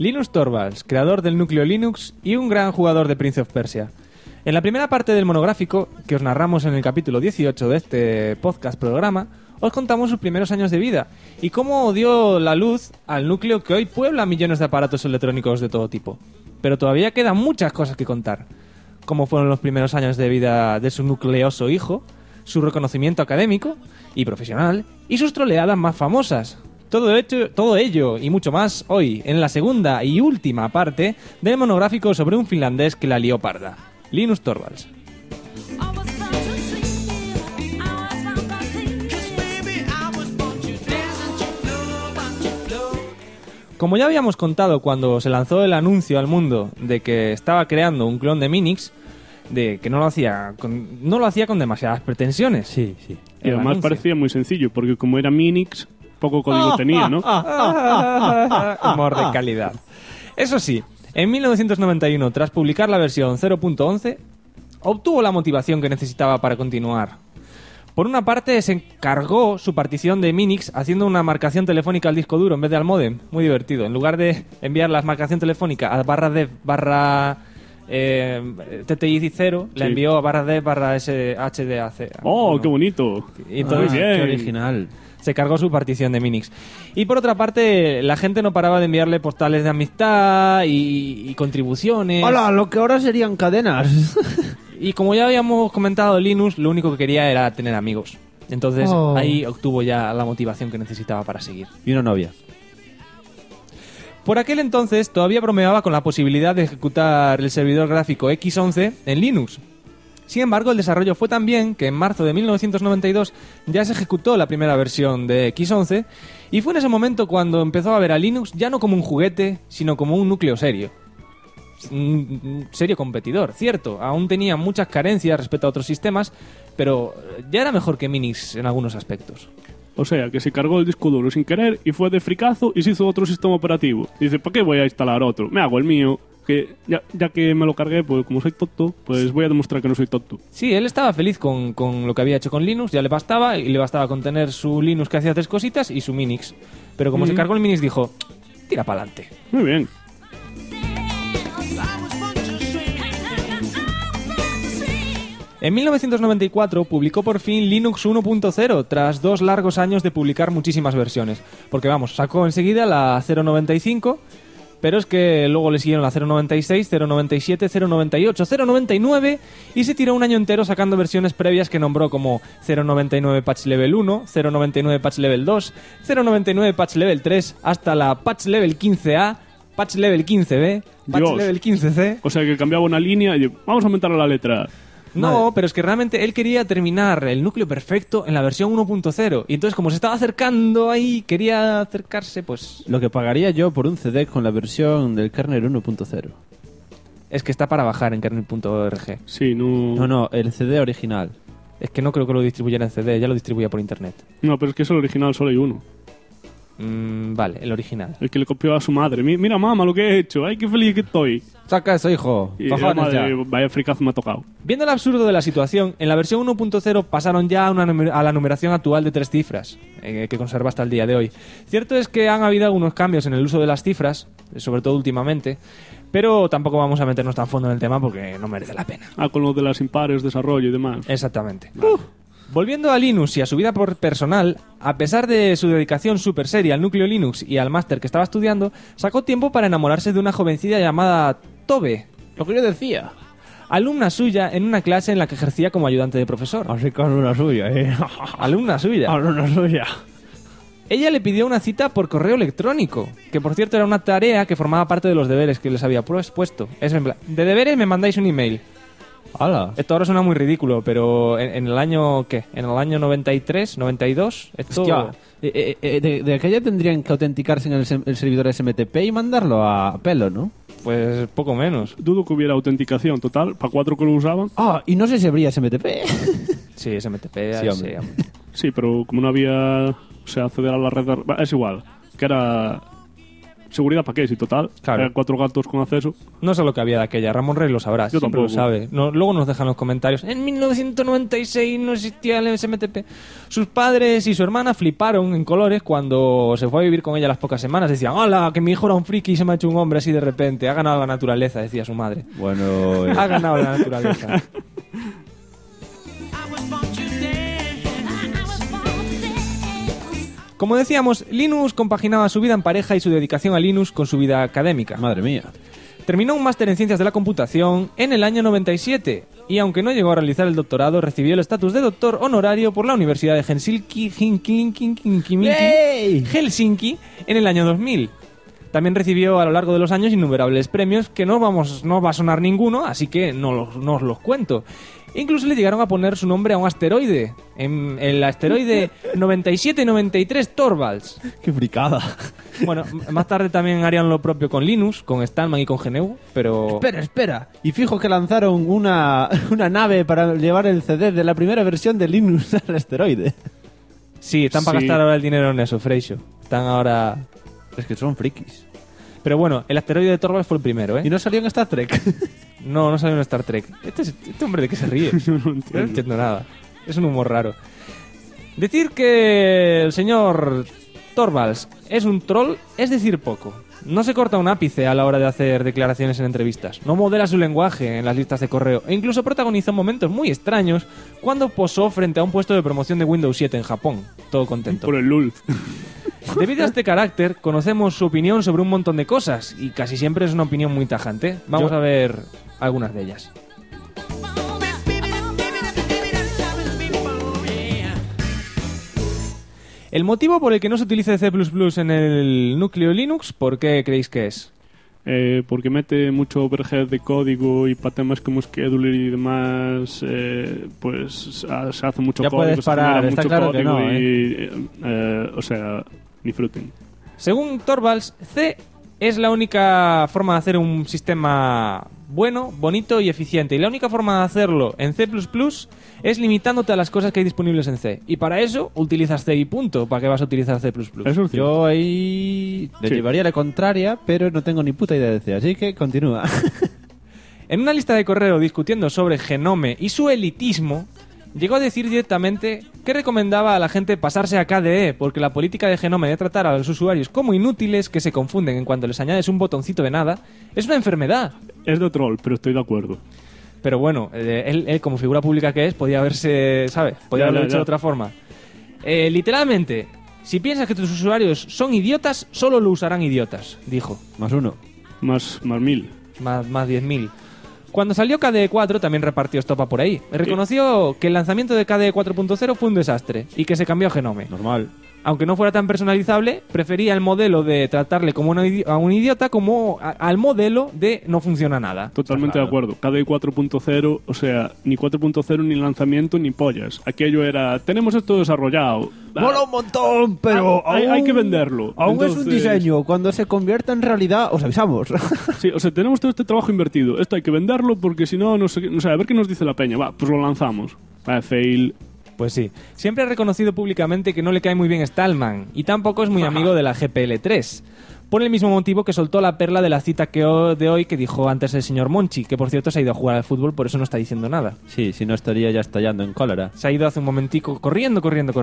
Linus Torvalds, creador del núcleo Linux y un gran jugador de Prince of Persia. En la primera parte del monográfico, que os narramos en el capítulo 18 de este podcast programa, os contamos sus primeros años de vida y cómo dio la luz al núcleo que hoy puebla millones de aparatos electrónicos de todo tipo. Pero todavía quedan muchas cosas que contar. Cómo fueron los primeros años de vida de su nucleoso hijo, su reconocimiento académico y profesional y sus troleadas más famosas. Todo ello y mucho más hoy, en la segunda y última parte del monográfico sobre un finlandés que la lió parda, Linus Torvalds. Como ya habíamos contado cuando se lanzó el anuncio al mundo de que estaba creando un clon de Minix, de que no lo hacía con demasiadas pretensiones. Sí. Y además parecía muy sencillo, porque como era Minix, poco código tenía, ¿no? Humor de calidad. Eso sí, en 1991, tras publicar la versión 0.11, obtuvo la motivación que necesitaba para continuar. Por una parte, se encargó su partición de Minix haciendo una marcación telefónica al disco duro en vez de al módem. Muy divertido. En lugar de enviar la marcación telefónica a /dev/ TTI 0, la envió a /dev/ HDAC. ¡Oh, qué bonito! Y entonces, qué original. Se cargó su partición de Minix. Y por otra parte, la gente no paraba de enviarle postales de amistad y contribuciones. ¡Hola! Lo que ahora serían cadenas. Y como ya habíamos comentado, Linus lo único que quería era tener amigos. Entonces ahí obtuvo ya la motivación que necesitaba para seguir. Y una novia. Por aquel entonces todavía bromeaba con la posibilidad de ejecutar el servidor gráfico X11 en Linux. Sin embargo, el desarrollo fue tan bien que en marzo de 1992 ya se ejecutó la primera versión de X11 y fue en ese momento cuando empezó a ver a Linux ya no como un juguete, sino como un núcleo serio. Un serio competidor, cierto, aún tenía muchas carencias respecto a otros sistemas, pero ya era mejor que Minix en algunos aspectos. O sea, que se cargó el disco duro sin querer y fue de fricazo y se hizo otro sistema operativo. Y dice, ¿para qué voy a instalar otro? Me hago el mío, que ya que me lo cargué, pues como soy tonto, pues voy a demostrar que no soy tonto. Sí, él estaba feliz con lo que había hecho con Linux, ya le bastaba, y le bastaba con tener su Linux que hacía 3 cositas y su Minix. Pero como se cargó el Minix dijo, tira para adelante. Muy bien. En 1994 publicó por fin Linux 1.0 tras 2 largos años de publicar muchísimas versiones. Porque vamos, sacó enseguida la 0.95, pero es que luego le siguieron la 0.96, 0.97, 0.98, 0.99 y se tiró un año entero sacando versiones previas que nombró como 0.99 Patch Level 1, 0.99 Patch Level 2, 0.99 Patch Level 3, hasta la Patch Level 15A, Patch Level 15B, Patch Level 15C. O sea que cambiaba una línea y vamos a aumentar la letra. No, pero es que realmente él quería terminar el núcleo perfecto en la versión 1.0 y entonces como se estaba acercando ahí, quería acercarse, pues... Lo que pagaría yo por un CD con la versión del kernel 1.0. Es que está para bajar en kernel.org. Sí, no... No, el CD original. Es que no creo que lo distribuyera en CD, ya lo distribuía por internet. No, pero es que es el original, solo hay uno. Vale, el original. El que le copió a su madre. Mira, mamá, lo que he hecho. Ay, qué feliz que estoy. Saca eso, hijo. Y la madre, vaya fricazo me ha tocado. Viendo el absurdo de la situación, en la versión 1.0 pasaron ya a la numeración actual de 3 cifras, que conserva hasta el día de hoy. Cierto es que han habido algunos cambios en el uso de las cifras, sobre todo últimamente, pero tampoco vamos a meternos tan fondo en el tema porque no merece la pena. Con lo de las impares, desarrollo y demás. Exactamente. Vale. Volviendo a Linus y a su vida personal, a pesar de su dedicación súper seria al núcleo Linux y al máster que estaba estudiando, sacó tiempo para enamorarse de una jovencilla llamada Tobe. Lo que yo decía. Alumna suya en una clase en la que ejercía como ayudante de profesor. Así que alumna suya, Alumna suya. Alumna suya. Ella le pidió una cita por correo electrónico, que por cierto era una tarea que formaba parte de los deberes que les había puesto. Es en plan, de deberes me mandáis un email. ¡Hala! Esto ahora suena muy ridículo, pero en el año, ¿qué? En el año 93, 92, esto... Hostia, de aquella tendrían que autenticarse en el servidor SMTP y mandarlo a pelo, ¿no? Pues poco menos. Dudo que hubiera autenticación total, para 4 que lo usaban. Y no sé si habría SMTP. Sí, SMTP, sí, hombre. Sí, pero como no había... O sea, acceder a la red... Es igual, que era... seguridad para qué, si total, Claro. 4 gatos con acceso. No sé lo que había de aquella, Ramón Rey lo sabrá, Yo siempre lo tampoco. sabe. Luego nos dejan en los comentarios. En 1996 no existía el SMTP. Sus padres y su hermana fliparon en colores cuando se fue a vivir con ella las pocas semanas. Decían, hola, que mi hijo era un friki y se me ha hecho un hombre así de repente. Ha ganado la naturaleza, decía su madre. Bueno, Ha ganado la naturaleza. Como decíamos, Linus compaginaba su vida en pareja y su dedicación a Linux con su vida académica. madre mía. Terminó un máster en Ciencias de la Computación en el año 97 y aunque no llegó a realizar el doctorado, recibió el estatus de doctor honorario por la Universidad de Helsinki en el año 2000. También recibió a lo largo de los años innumerables premios que no va a sonar ninguno, así que no os los cuento. Incluso le llegaron a poner su nombre a un asteroide, en el asteroide 9793 Torvalds. ¡Qué fricada! Bueno, más tarde también harían lo propio con Linus, con Stallman y con GNU, pero... Espera. Y fijo que lanzaron una nave para llevar el CD de la primera versión de Linux al asteroide. Sí, están para Sí. gastar ahora el dinero en eso, Freixo. Están ahora... Es que son frikis. Pero bueno, el asteroide de Torvalds fue el primero, ¿eh? ¿Y no salió en Star Trek? No salió en Star Trek. Este hombre de qué se ríe. Yo no No entiendo. entiendo nada. Es un humor raro. Decir que el señor Torvalds es un troll es decir poco. No se corta un ápice a la hora de hacer declaraciones en entrevistas. No modela su lenguaje en las listas de correo. E incluso protagonizó momentos muy extraños cuando posó frente a un puesto de promoción de Windows 7 en Japón. Todo contento. Por el LUL. Debido a este carácter, conocemos su opinión sobre un montón de cosas. Y casi siempre es una opinión muy tajante. Vamos a ver algunas de ellas. El motivo por el que no se utilice C++ en el núcleo Linux, ¿por qué creéis que es? Porque mete mucho overhead de código y para temas como scheduler y demás, pues se hace mucho Ya código, puedes se genera parar, está mucho claro que código no, y, o sea, ni fruiten. Según Torvalds, C es la única forma de hacer un sistema bueno, bonito y eficiente. Y la única forma de hacerlo en C++ es limitándote a las cosas que hay disponibles en C. Y para eso utilizas C y punto. ¿Para qué vas a utilizar C++? Eso es Yo ahí le Sí. llevaría la contraria, pero no tengo ni puta idea de C, así que continúa. En una lista de correo discutiendo sobre Genome y su elitismo, llegó a decir directamente que recomendaba a la gente pasarse a KDE porque la política de Genome de tratar a los usuarios como inútiles que se confunden en cuanto les añades un botoncito de nada es una enfermedad. Es de troll, pero estoy de acuerdo. Pero bueno, él como figura pública que es, podía haberse, ¿sabes? Podía Ya, haberlo ya, hecho ya. de otra forma. Literalmente, si piensas que tus usuarios son idiotas, solo lo usarán idiotas, dijo. Más uno. Más 1000. Más 10.000. Cuando salió KDE 4 también repartió estopa por ahí. Reconoció que el lanzamiento de KDE 4.0 fue un desastre y que se cambió a Genome. Normal. Aunque no fuera tan personalizable, prefería el modelo de tratarle como a un idiota como al modelo de no funciona nada. Totalmente de acuerdo. KDE 4.0, o sea, ni 4.0 ni lanzamiento ni pollas. Aquello era, tenemos esto desarrollado. Mola un montón, pero hay que venderlo. Aún es un Entonces, diseño. Cuando se convierta en realidad, os avisamos. Sí, o sea, tenemos todo este trabajo invertido. Esto hay que venderlo porque si no, no sé, a ver qué nos dice la peña. Va, pues lo lanzamos. Fail. Pues sí. Siempre ha reconocido públicamente que no le cae muy bien Stallman y tampoco es muy amigo de la GPL3. Por el mismo motivo que soltó la perla de la cita de hoy que dijo antes el señor Monchi, que por cierto se ha ido a jugar al fútbol, por eso no está diciendo nada. Sí, si no estaría ya estallando en cólera. Se ha ido hace un momentico corriendo.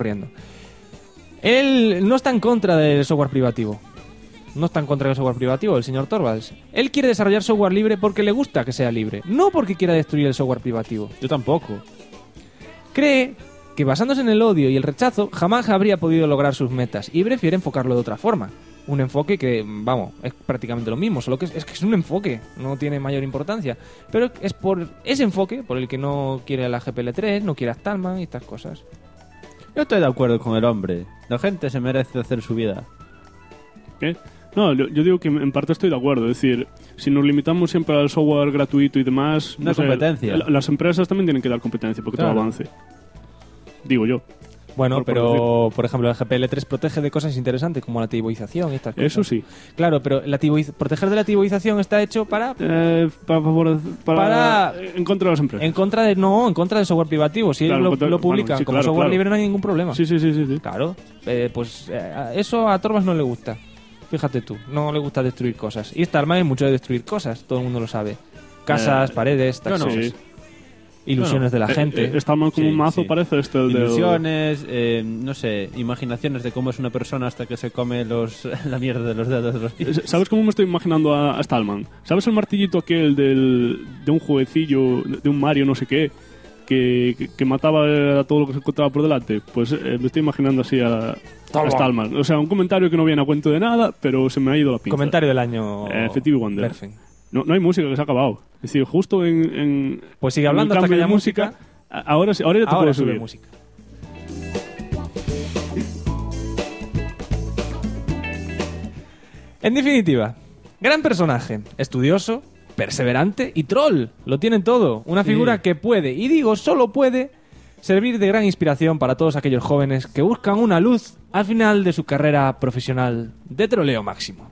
Él no está en contra del software privativo. No está en contra del software privativo, el señor Torvalds. Él quiere desarrollar software libre porque le gusta que sea libre, no porque quiera destruir el software privativo. Yo tampoco. Cree que basándose en el odio y el rechazo jamás habría podido lograr sus metas y prefiere enfocarlo de otra forma. Un enfoque que, vamos, es prácticamente lo mismo, solo que es un enfoque, no tiene mayor importancia. Pero es por ese enfoque por el que no quiere la GPL3, no quiere a Stallman y estas cosas. Yo estoy de acuerdo con el hombre. La gente se merece hacer su vida. ¿Qué? No, yo digo que en parte estoy de acuerdo. Es decir, si nos limitamos siempre al software gratuito y demás... No hay competencia. Las empresas también tienen que dar competencia porque Claro. todo avance. Digo yo. Bueno, Por pero por ejemplo, la GPL3 protege de cosas interesantes como la tiboización y estas cosas. Eso sí. Claro, pero proteger de la tiboización está hecho para En contra de las empresas. en contra del software privativo. Si Claro, ellos lo bueno, publican sí, como claro, software claro. libre no hay ningún problema. Sí. Claro, eso a Torvalds no le gusta. Fíjate tú, no le gusta destruir cosas. Y Stallman es mucho de destruir cosas, todo el mundo lo sabe. Casas, paredes, estas cosas. Sí. Ilusiones de la gente. Estallman como un mazo, sí. parece este el de... Ilusiones, no sé, imaginaciones de cómo es una persona hasta que se come la mierda de los dedos de los pies. ¿Sabes cómo me estoy imaginando a Stallman? ¿Sabes el martillito aquel de un jueguecillo, de un Mario no sé qué, que mataba a todo lo que se encontraba por delante? Pues me estoy imaginando así a Stallman. O sea, un comentario que no viene a cuento de nada, pero se me ha ido la pinza. Comentario del año... Effective Wonder. Perfect. No hay música, que se ha acabado. Es decir, justo en pues sigue hablando hasta que haya música. Ahora ya te puedo subir. Música. En definitiva, gran personaje, estudioso, perseverante y troll. Lo tiene todo. Una figura que puede, y digo solo puede, servir de gran inspiración para todos aquellos jóvenes que buscan una luz al final de su carrera profesional de troleo máximo.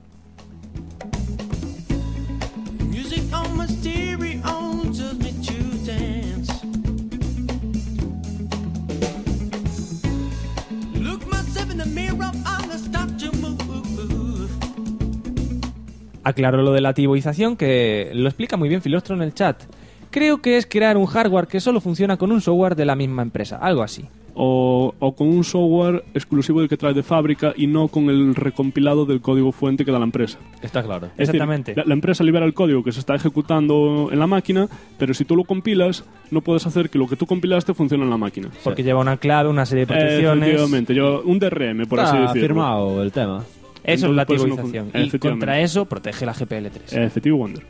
Aclaro lo de la tiboización, que lo explica muy bien Filostro en el chat. Creo que es crear un hardware que solo funciona con un software de la misma empresa, algo así. O con un software exclusivo del que trae de fábrica y no con el recompilado del código fuente que da la empresa. Está claro. Es Exactamente. decir, la empresa libera el código que se está ejecutando en la máquina, pero si tú lo compilas, no puedes hacer que lo que tú compilaste funcione en la máquina. Porque lleva una clave, una serie de protecciones. Efectivamente, lleva un DRM, por así decirlo. Está firmado el tema. Eso es la por eso no tiboización. fun- Y contra eso protege la GPL3. Effective Wonder.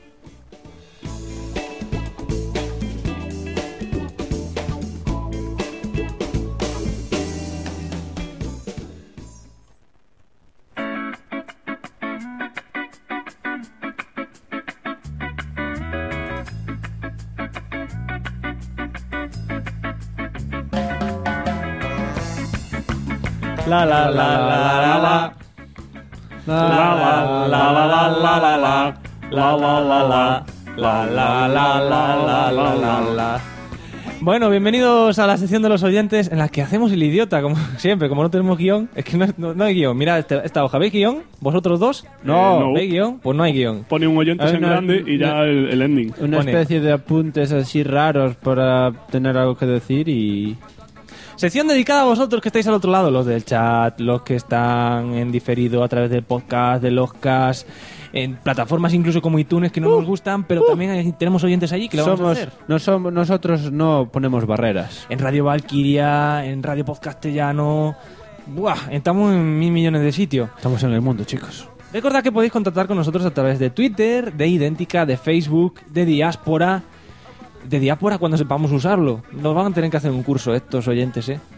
La la la la la la. La la la la la la la la. La la la la. La la la la la la la. Bueno, bienvenidos a la sección de los oyentes en la que hacemos el idiota, como siempre, como no tenemos guión. Es que no hay guión. Mirad esta hoja, ¿veis guión? ¿Vosotros dos? No. ¿Veis guión? Pues no hay guión. Pone un oyentes en grande y ya el ending. Una Pone- especie de apuntes así raros para tener algo que decir y... Sección dedicada a vosotros que estáis al otro lado, los del chat, los que están en diferido a través del podcast, de los cast, en plataformas incluso como iTunes que no nos gustan, pero también tenemos oyentes allí que lo vamos a hacer. Nosotros no ponemos barreras. En Radio Valkyria, en Radio Podcastellano. Buah, estamos en 1.000 millones de sitios. Estamos en el mundo, chicos. Recordad que podéis contactar con nosotros a través de Twitter, de Idéntica, de Facebook, de Diáspora. De Diáspora cuando sepamos usarlo. Nos van a tener que hacer un curso estos oyentes, ¿eh?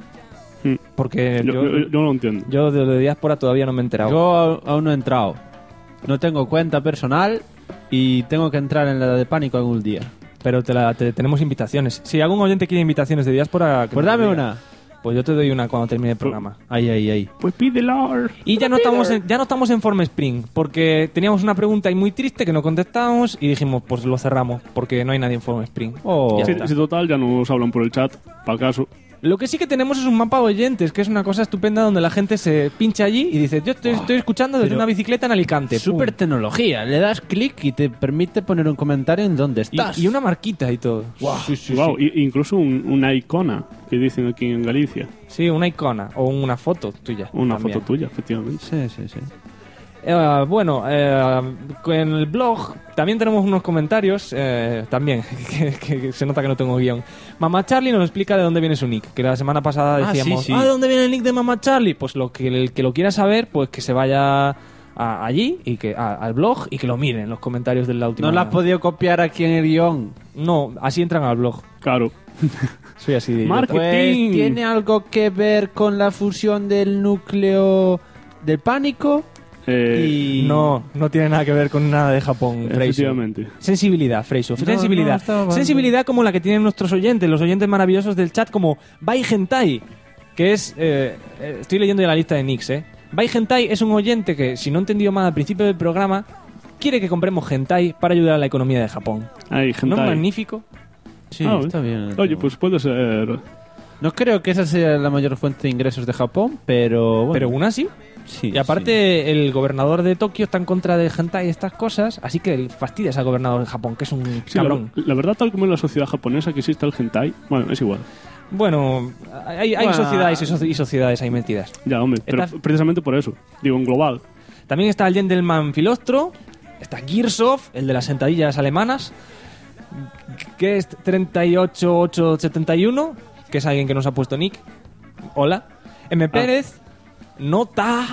Porque Yo no lo entiendo. yo de Diáspora todavía no me he enterado. Yo aún no he entrado. No tengo cuenta personal y tengo que entrar en la de Pánico algún día. Pero tenemos invitaciones. Si algún oyente quiere invitaciones de Diáspora... que Pues nos dame lo diga. una. Pues yo te doy una cuando termine el programa. Ahí. Pues pídela. Y ya no estamos en Form Spring, porque teníamos una pregunta ahí muy triste que no contestábamos y dijimos, pues lo cerramos, porque no hay nadie en Form Spring. Oh. Ya Sí, está. sí, total, ya nos hablan por el chat, para el caso. Lo que sí que tenemos es un mapa de oyentes, que es una cosa estupenda donde la gente se pincha allí y dice, yo estoy escuchando desde pero una bicicleta en Alicante. Super Pum. tecnología. Le das clic y te permite poner un comentario en dónde estás. Y una marquita y todo. Wow, incluso una icona que dicen aquí en Galicia. Sí, una icona o una foto tuya. Una también. foto tuya, efectivamente. Sí. Bueno, en el blog también tenemos unos comentarios, también, que se nota que no tengo guión. Mamá Charlie nos explica de dónde viene su nick, que la semana pasada decíamos, sí. ¿de dónde viene el nick de Mamá Charlie? Pues el que lo quiera saber, pues que se vaya allí, y al blog, y que lo miren en los comentarios de la última... No la has podido copiar aquí en el guión. No, así entran al blog. Claro. Soy así de idiota. Marketing. Pues tiene algo que ver con la fusión del núcleo del Pánico. Y... No tiene nada que ver con nada de Japón, Freiso. Efectivamente. Sensibilidad, Freiso. No, Sensibilidad. no, estaba mal. Sensibilidad como la que tienen nuestros oyentes, los oyentes maravillosos del chat, como Bai Hentai, que es... estoy leyendo ya la lista de nicks, Bai Hentai es un oyente que, si no he entendido mal al principio del programa, quiere que compremos hentai para ayudar a la economía de Japón. Ay, ¿No es hentai. magnífico? Sí, Ah, está bien. Oye, pues puede ser. No creo que esa sea la mayor fuente de ingresos de Japón, pero bueno. Pero una sí. Sí, Y aparte, el gobernador de Tokio está en contra de hentai y estas cosas, así que fastidias al gobernador de Japón, que es un Sí, cabrón. la verdad, tal como en la sociedad japonesa que existe el hentai, bueno, es igual. Bueno, hay Bueno. sociedades y sociedades ahí metidas. Ya, hombre, pero Está- precisamente por eso. Digo, en global. También está el Gentleman Filostro, está Gearsoft, el de las sentadillas alemanas, que es 38871, que es alguien que nos ha puesto nick. Hola. M. Pérez, Nota...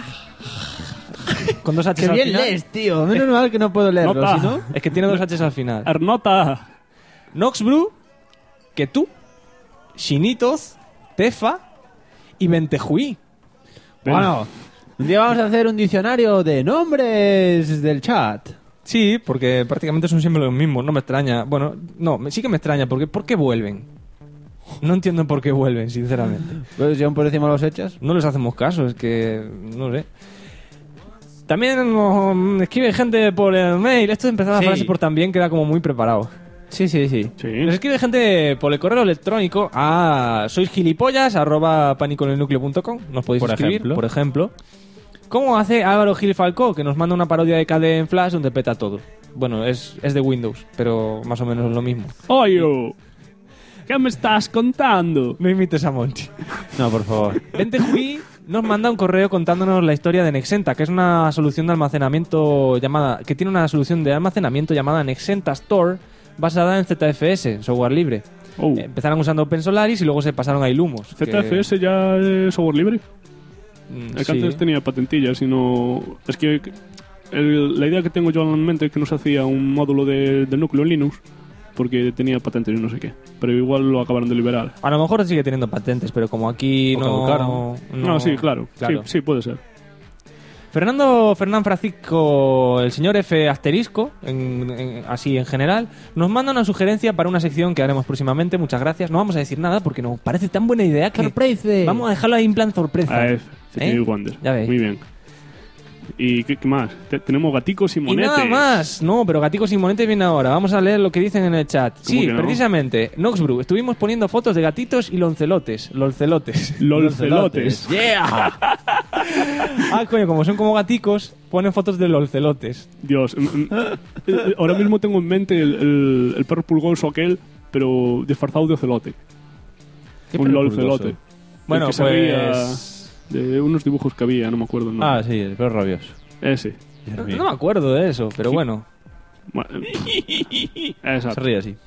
Con 2 H's Qué al bien final. lees, tío. Menos mal que no puedo leerlo, Nota. ¿si no? Es que tiene 2 H's al final. Arnota. Noxbrew, que tú, Shinitos, Tefa y Ventejuí. Bueno, un día vamos a hacer un diccionario de nombres del chat. Sí, porque prácticamente son siempre los mismos, no me extraña. Bueno, no, sí que me extraña, porque ¿por qué vuelven? No entiendo por qué vuelven, sinceramente. Pues si aún por encima los echas. No les hacemos caso, es que no sé. También nos escribe gente por el mail. Esto de empezar la Sí. frase por también queda como muy preparado. Sí. Nos escribe gente por el correo electrónico a soisgilipollas@paniconelnucleo.com. Nos podéis Por escribir, ejemplo. por ejemplo. ¿Cómo hace Álvaro Gil Falcó, que nos manda una parodia de KDE en Flash donde peta todo? Bueno, es de Windows, pero más o menos es lo mismo. Oye, ¿qué me estás contando? No imites a Monty. No, por favor. Ventejuí nos manda un correo contándonos la historia de Nexenta, que es una solución de almacenamiento que tiene una solución de almacenamiento llamada Nexenta Store, basada en ZFS, software libre. Empezaron usando OpenSolaris y luego se pasaron a Illumos. que- ¿ZFS ya es software libre? Es que sí. antes tenía patentillas y no... Es que la idea que tengo yo en mente es que no se hacía un módulo del núcleo en Linux porque tenía patentes y no sé qué. Pero igual lo acabaron de liberar. A lo mejor sigue teniendo patentes, pero como aquí O no... caducaron. No, sí, claro. Sí, puede ser. Fernán Francisco, el señor F asterisco, así en general, nos manda una sugerencia para una sección que haremos próximamente. Muchas gracias. No vamos a decir nada porque nos parece tan buena idea que Sorpresa. vamos a dejarlo ahí en plan sorpresa. Stevie Wonder. Ya veis. Muy bien. ¿Y qué más? Tenemos gaticos y Y monetes. nada más. No, pero gaticos y monetes viene ahora. Vamos a leer lo que dicen en el chat. Sí, que no? precisamente. Noxbrew. Estuvimos poniendo fotos de gatitos y loncelotes. Lolcelotes. Lolcelotes. ¡Yeah! Ah, coño, como son como gaticos, ponen fotos de lolcelotes. Dios. Ahora mismo tengo en mente el perro pulgoso aquel, pero disfrazado de ocelote. ¿Qué Un perro lolcelote. pulgoso? Bueno, El que se pues... reía de unos dibujos que había, no me acuerdo el nombre. Ah, sí, el perro rabioso. Ese. No me acuerdo de eso, pero bueno. Exacto. Se ríe así.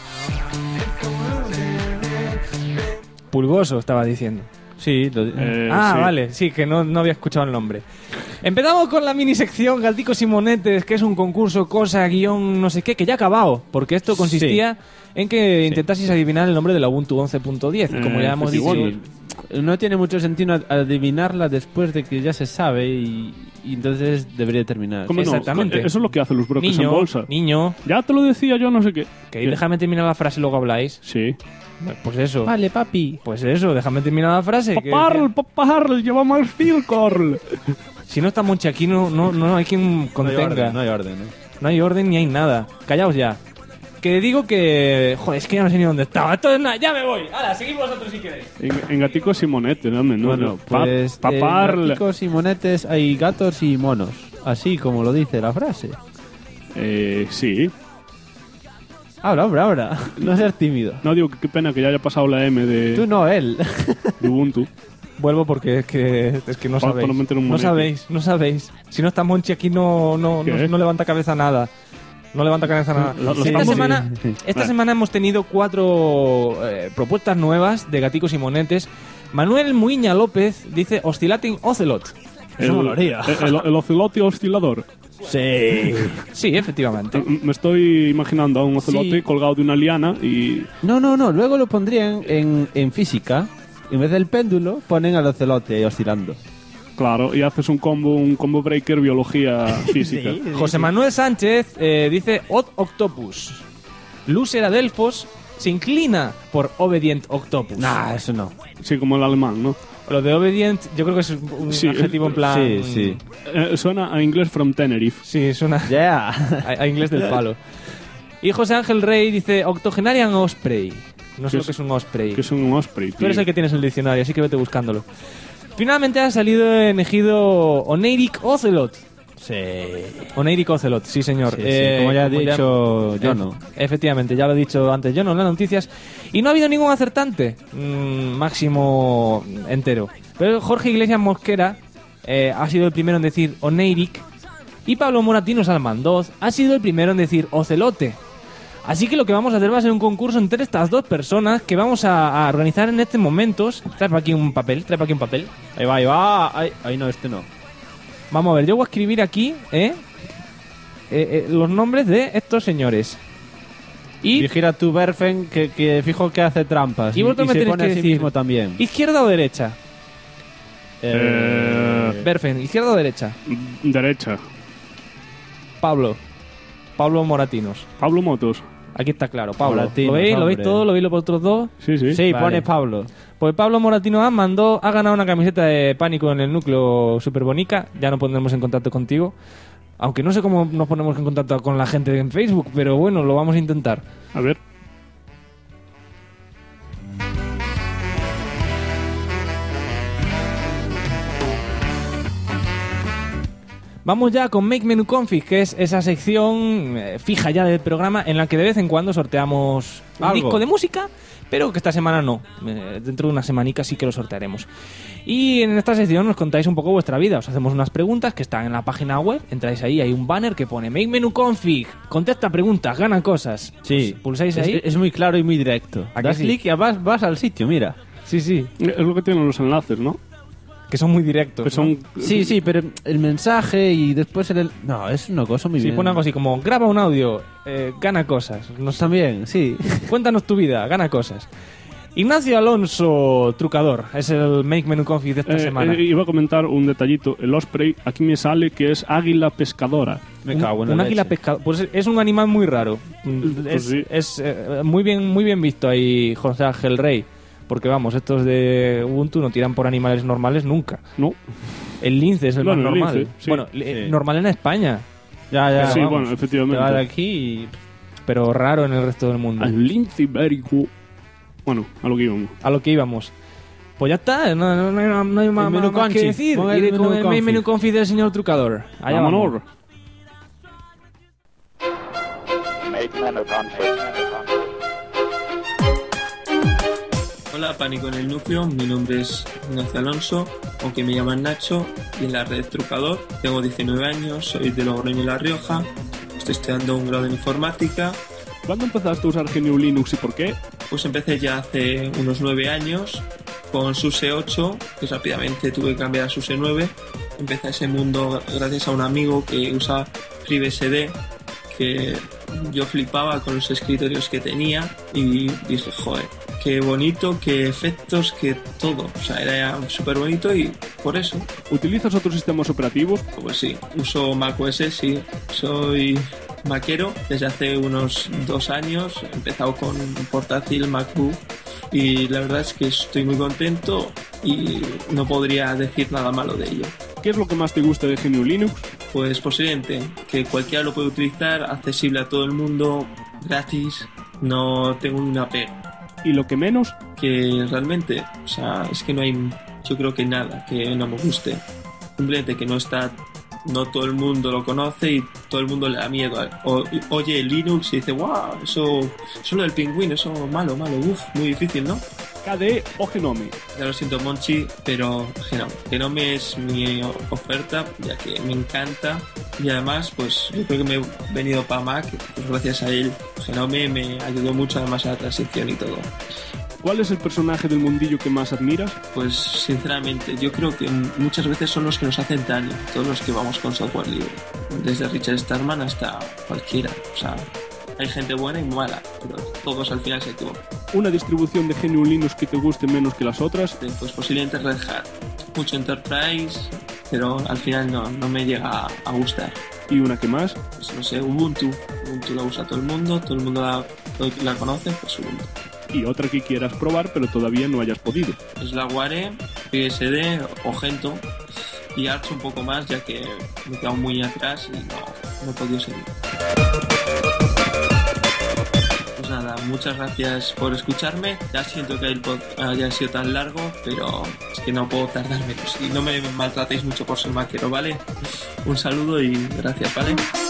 Pulgoso, estaba diciendo. Sí, sí. Vale, sí, que no había escuchado el nombre. Empezamos con la mini sección Gaticos y Monetes, que es un concurso, cosa, guión, no sé qué, que ya ha acabado. Porque esto consistía en que intentaseis adivinar el nombre de la Ubuntu 11.10. Y como ya hemos dicho... No tiene mucho sentido adivinarla después de que ya se sabe y entonces debería terminar. ¿Cómo no? Exactamente. Eso es lo que hacen los brokers en bolsa. Niño, Ya te lo decía yo, no sé qué. que déjame terminar la frase y luego habláis. Sí. Pues eso. Vale, papi. Pues eso, déjame terminar la frase. que- Paparl, llevamos al Filcorl. Si no está Monchi aquí, no hay quien contenga. No hay orden, ¿no? No hay orden ni hay nada. Callaos ya. Que digo que... Joder, es que ya no sé ni dónde estaba. Entonces, nada, ya me voy. Ahora, seguid vosotros si queréis. En gaticos y monetes, dame, ¿no? Bueno, pues Paparl. gaticos y monetes hay gatos y monos. Así como lo dice la frase. Sí. Habla, hombre, habla. No seas tímido. No, digo que qué pena que ya haya pasado la M Tú no, él. de Ubuntu. Vuelvo porque es que no Para sabéis. no meter un No monete. sabéis. Si no está Monchi aquí, no ¿Qué? levanta cabeza nada. No levanta cabeza nada. Lo esta estamos- semana, Sí. esta Vale. semana hemos tenido 4 propuestas nuevas de gaticos y monetes. Manuel Muiña López dice Oscillating Ocelot. El ocelote oscilador. Sí. Sí, efectivamente. Me estoy imaginando a un ocelote Sí. colgado de una liana y... No. Luego lo pondrían en física. En vez del péndulo, ponen al ocelote oscilando. Claro, y haces un combo breaker biología física. José Manuel Sánchez dice Odd Octopus. Lucer Adelfos se inclina por Obedient Octopus. Nah, eso no. Sí, como el alemán, ¿no? Lo de Obedient yo creo que es un Sí, adjetivo en plan... Sí. Suena a inglés from Tenerife. Sí, suena Yeah. a inglés del palo. Y José Ángel Rey dice Octogenarian Osprey. No sé ¿Qué lo que es un Osprey. Que es un osprey, Tú eres tío. el que tienes el diccionario, así que vete buscándolo. Finalmente ha salido elegido Oneirik Ocelot. Sí. Oneirik Ocelot, sí señor. Sí, como ya ha dicho Jono. Efectivamente, ya lo he dicho antes Jono en las noticias. Y no ha habido ningún acertante. Máximo entero. Pero Jorge Iglesias Mosquera ha sido el primero en decir Oneirik. Y Pablo Moratino Salmandoz ha sido el primero en decir Ocelote. Así que lo que vamos a hacer va a ser un concurso entre estas dos personas que vamos a organizar en estos momentos. Trae para aquí un papel. Ahí va. Ahí no, este no. Vamos a ver, yo voy a escribir aquí los nombres de estos señores. Y vigila tu Berfen que fijo que hace trampas. Y vosotros me se tenéis pone que a sí decir mismo también. ¿Izquierda o derecha? Berfen, ¿izquierda o derecha? Derecha. Pablo Moratinos. Pablo Motos. Aquí está claro, Pablo. Moratinos, ¿Lo veis? hombre. ¿Lo veis todo? ¿Lo veis los otros dos? Sí. Sí, Vale. pone Pablo. Pues Pablo Moratino ha ganado una camiseta de Pánico en el Núcleo súper bonita. Ya nos pondremos en contacto contigo. Aunque no sé cómo nos ponemos en contacto con la gente en Facebook, pero bueno, lo vamos a intentar. A ver. Vamos ya con Make Menu Config, que es esa sección fija ya del programa en la que de vez en cuando sorteamos un disco de música, pero que esta semana no. Dentro de una semanica sí que lo sortearemos. Y en esta sección nos contáis un poco vuestra vida. Os hacemos unas preguntas que están en la página web. Entráis ahí, hay un banner que pone Make Menu Config. Contesta preguntas, gana cosas. Sí. Pulsáis ahí. Es muy claro y muy directo. Das clic y vas al sitio, mira. Sí. Es lo que tienen los enlaces, ¿no? Que son muy directos. Que son... Sí, pero el mensaje y después No, es una cosa muy bien. Sí, pone algo así como, graba un audio, gana cosas. También, sí. Cuéntanos tu vida, gana cosas. Ignacio Alonso Trucador, es el Make Menu Config de esta semana. Iba a comentar un detallito. El osprey, aquí me sale que es águila pescadora. Me cago en la un águila leche. pescadora. Pues es un animal muy raro. Es muy bien visto ahí José Ángel Rey. Porque vamos, estos de Ubuntu no tiran por animales normales nunca. No. El lince es el más normal. Lince, sí. Bueno, normal en España. Ya. Sí, vamos, bueno, efectivamente. Te vas de aquí y... Pero raro en el resto del mundo. El lince ibérico. Bueno, a lo que íbamos. Pues ya está, no hay más que decir. Iré con el Menú Config del señor Trucador. Allá vamos. Hola, Pánico en el Núcleo, mi nombre es Ignacio Alonso, aunque me llaman Nacho, y en la red Trucador. Tengo 19 años, soy de Logroño, La Rioja, estoy estudiando un grado en informática. ¿Cuándo empezaste a usar GNU Linux y por qué? Pues empecé ya hace unos 9 años con SUSE 8, que rápidamente tuve que cambiar a SUSE 9. Empecé ese mundo gracias a un amigo que usa FreeBSD, que yo flipaba con los escritorios que tenía y dije, joder, qué bonito, qué efectos, qué todo. O sea, era súper bonito y por eso. ¿Utilizas otros sistemas operativos? Pues sí, uso macOS, sí. Soy maquero desde hace unos 2 años. He empezado con un portátil MacBook y la verdad es que estoy muy contento y no podría decir nada malo de ello. ¿Qué es lo que más te gusta de GNU Linux? Pues posiblemente que cualquiera lo puede utilizar, accesible a todo el mundo, gratis, no tengo una pega. ¿Y lo que menos? Que realmente, o sea, es que no hay, yo creo que nada que no me guste. Simplemente que no todo el mundo lo conoce y todo el mundo le da miedo. Oye Linux y dice, wow, eso lo del pingüino, eso malo, muy difícil, ¿no? KDE o Genome. Ya lo siento, Monchi, pero Genome es mi oferta, ya que me encanta. Y además, pues yo creo que me he venido para Mac, pues gracias a él. Genome me ayudó mucho además a la transición y todo. ¿Cuál es el personaje del mundillo que más admiras? Pues sinceramente, yo creo que muchas veces son los que nos hacen daño, todos los que vamos con software libre. Desde Richard Stallman hasta cualquiera, o sea... Hay gente buena y mala, pero todos al final se equivocan. ¿Una distribución de GNU Linux que te guste menos que las otras? Pues posiblemente Red Hat. Mucho Enterprise, pero al final no me llega a gustar. ¿Y una que más? Pues no sé, Ubuntu. Ubuntu la usa todo el mundo la conoce, pues Ubuntu. ¿Y otra que quieras probar pero todavía no hayas podido? Slackware, FreeBSD o Gentoo. Y Arch un poco más, ya que me he quedado muy atrás y no he podido seguir. Pues nada, muchas gracias por escucharme. Ya siento que el podcast haya sido tan largo, pero es que no puedo tardar menos. Y no me maltratéis mucho por ser maquero, ¿vale? Un saludo y gracias, ¿vale?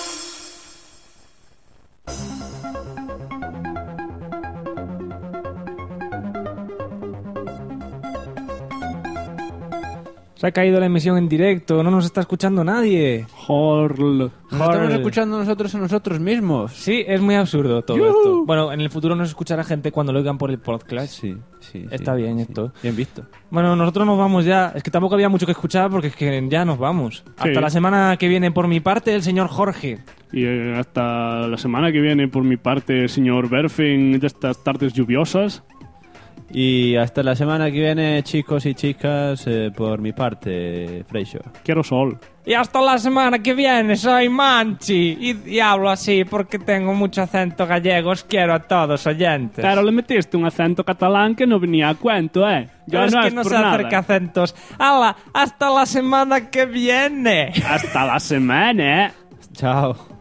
Se ha caído la emisión en directo, no nos está escuchando nadie. Nos estamos escuchando nosotros a nosotros mismos. Sí, es muy absurdo todo esto. Bueno, en el futuro nos escuchará gente cuando lo oigan por el podcast. Sí. Está bien esto. Bien visto. Bueno, nosotros nos vamos ya. Es que tampoco había mucho que escuchar porque es que ya nos vamos. Hasta la semana que viene por mi parte, el señor Jorge. Y hasta la semana que viene por mi parte, el señor Berfin, de estas tardes lluviosas. Y hasta la semana que viene, chicos y chicas, por mi parte, Freixo. Quiero sol. Y hasta la semana que viene, soy Manchi. Y hablo así porque tengo mucho acento gallego. Os quiero a todos oyentes. Pero le metiste un acento catalán que no venía a cuento, ¿eh? Yo es que no sé hacer acentos. ¡Hala! ¡Hasta la semana que viene! ¡Hasta la semana! Chao.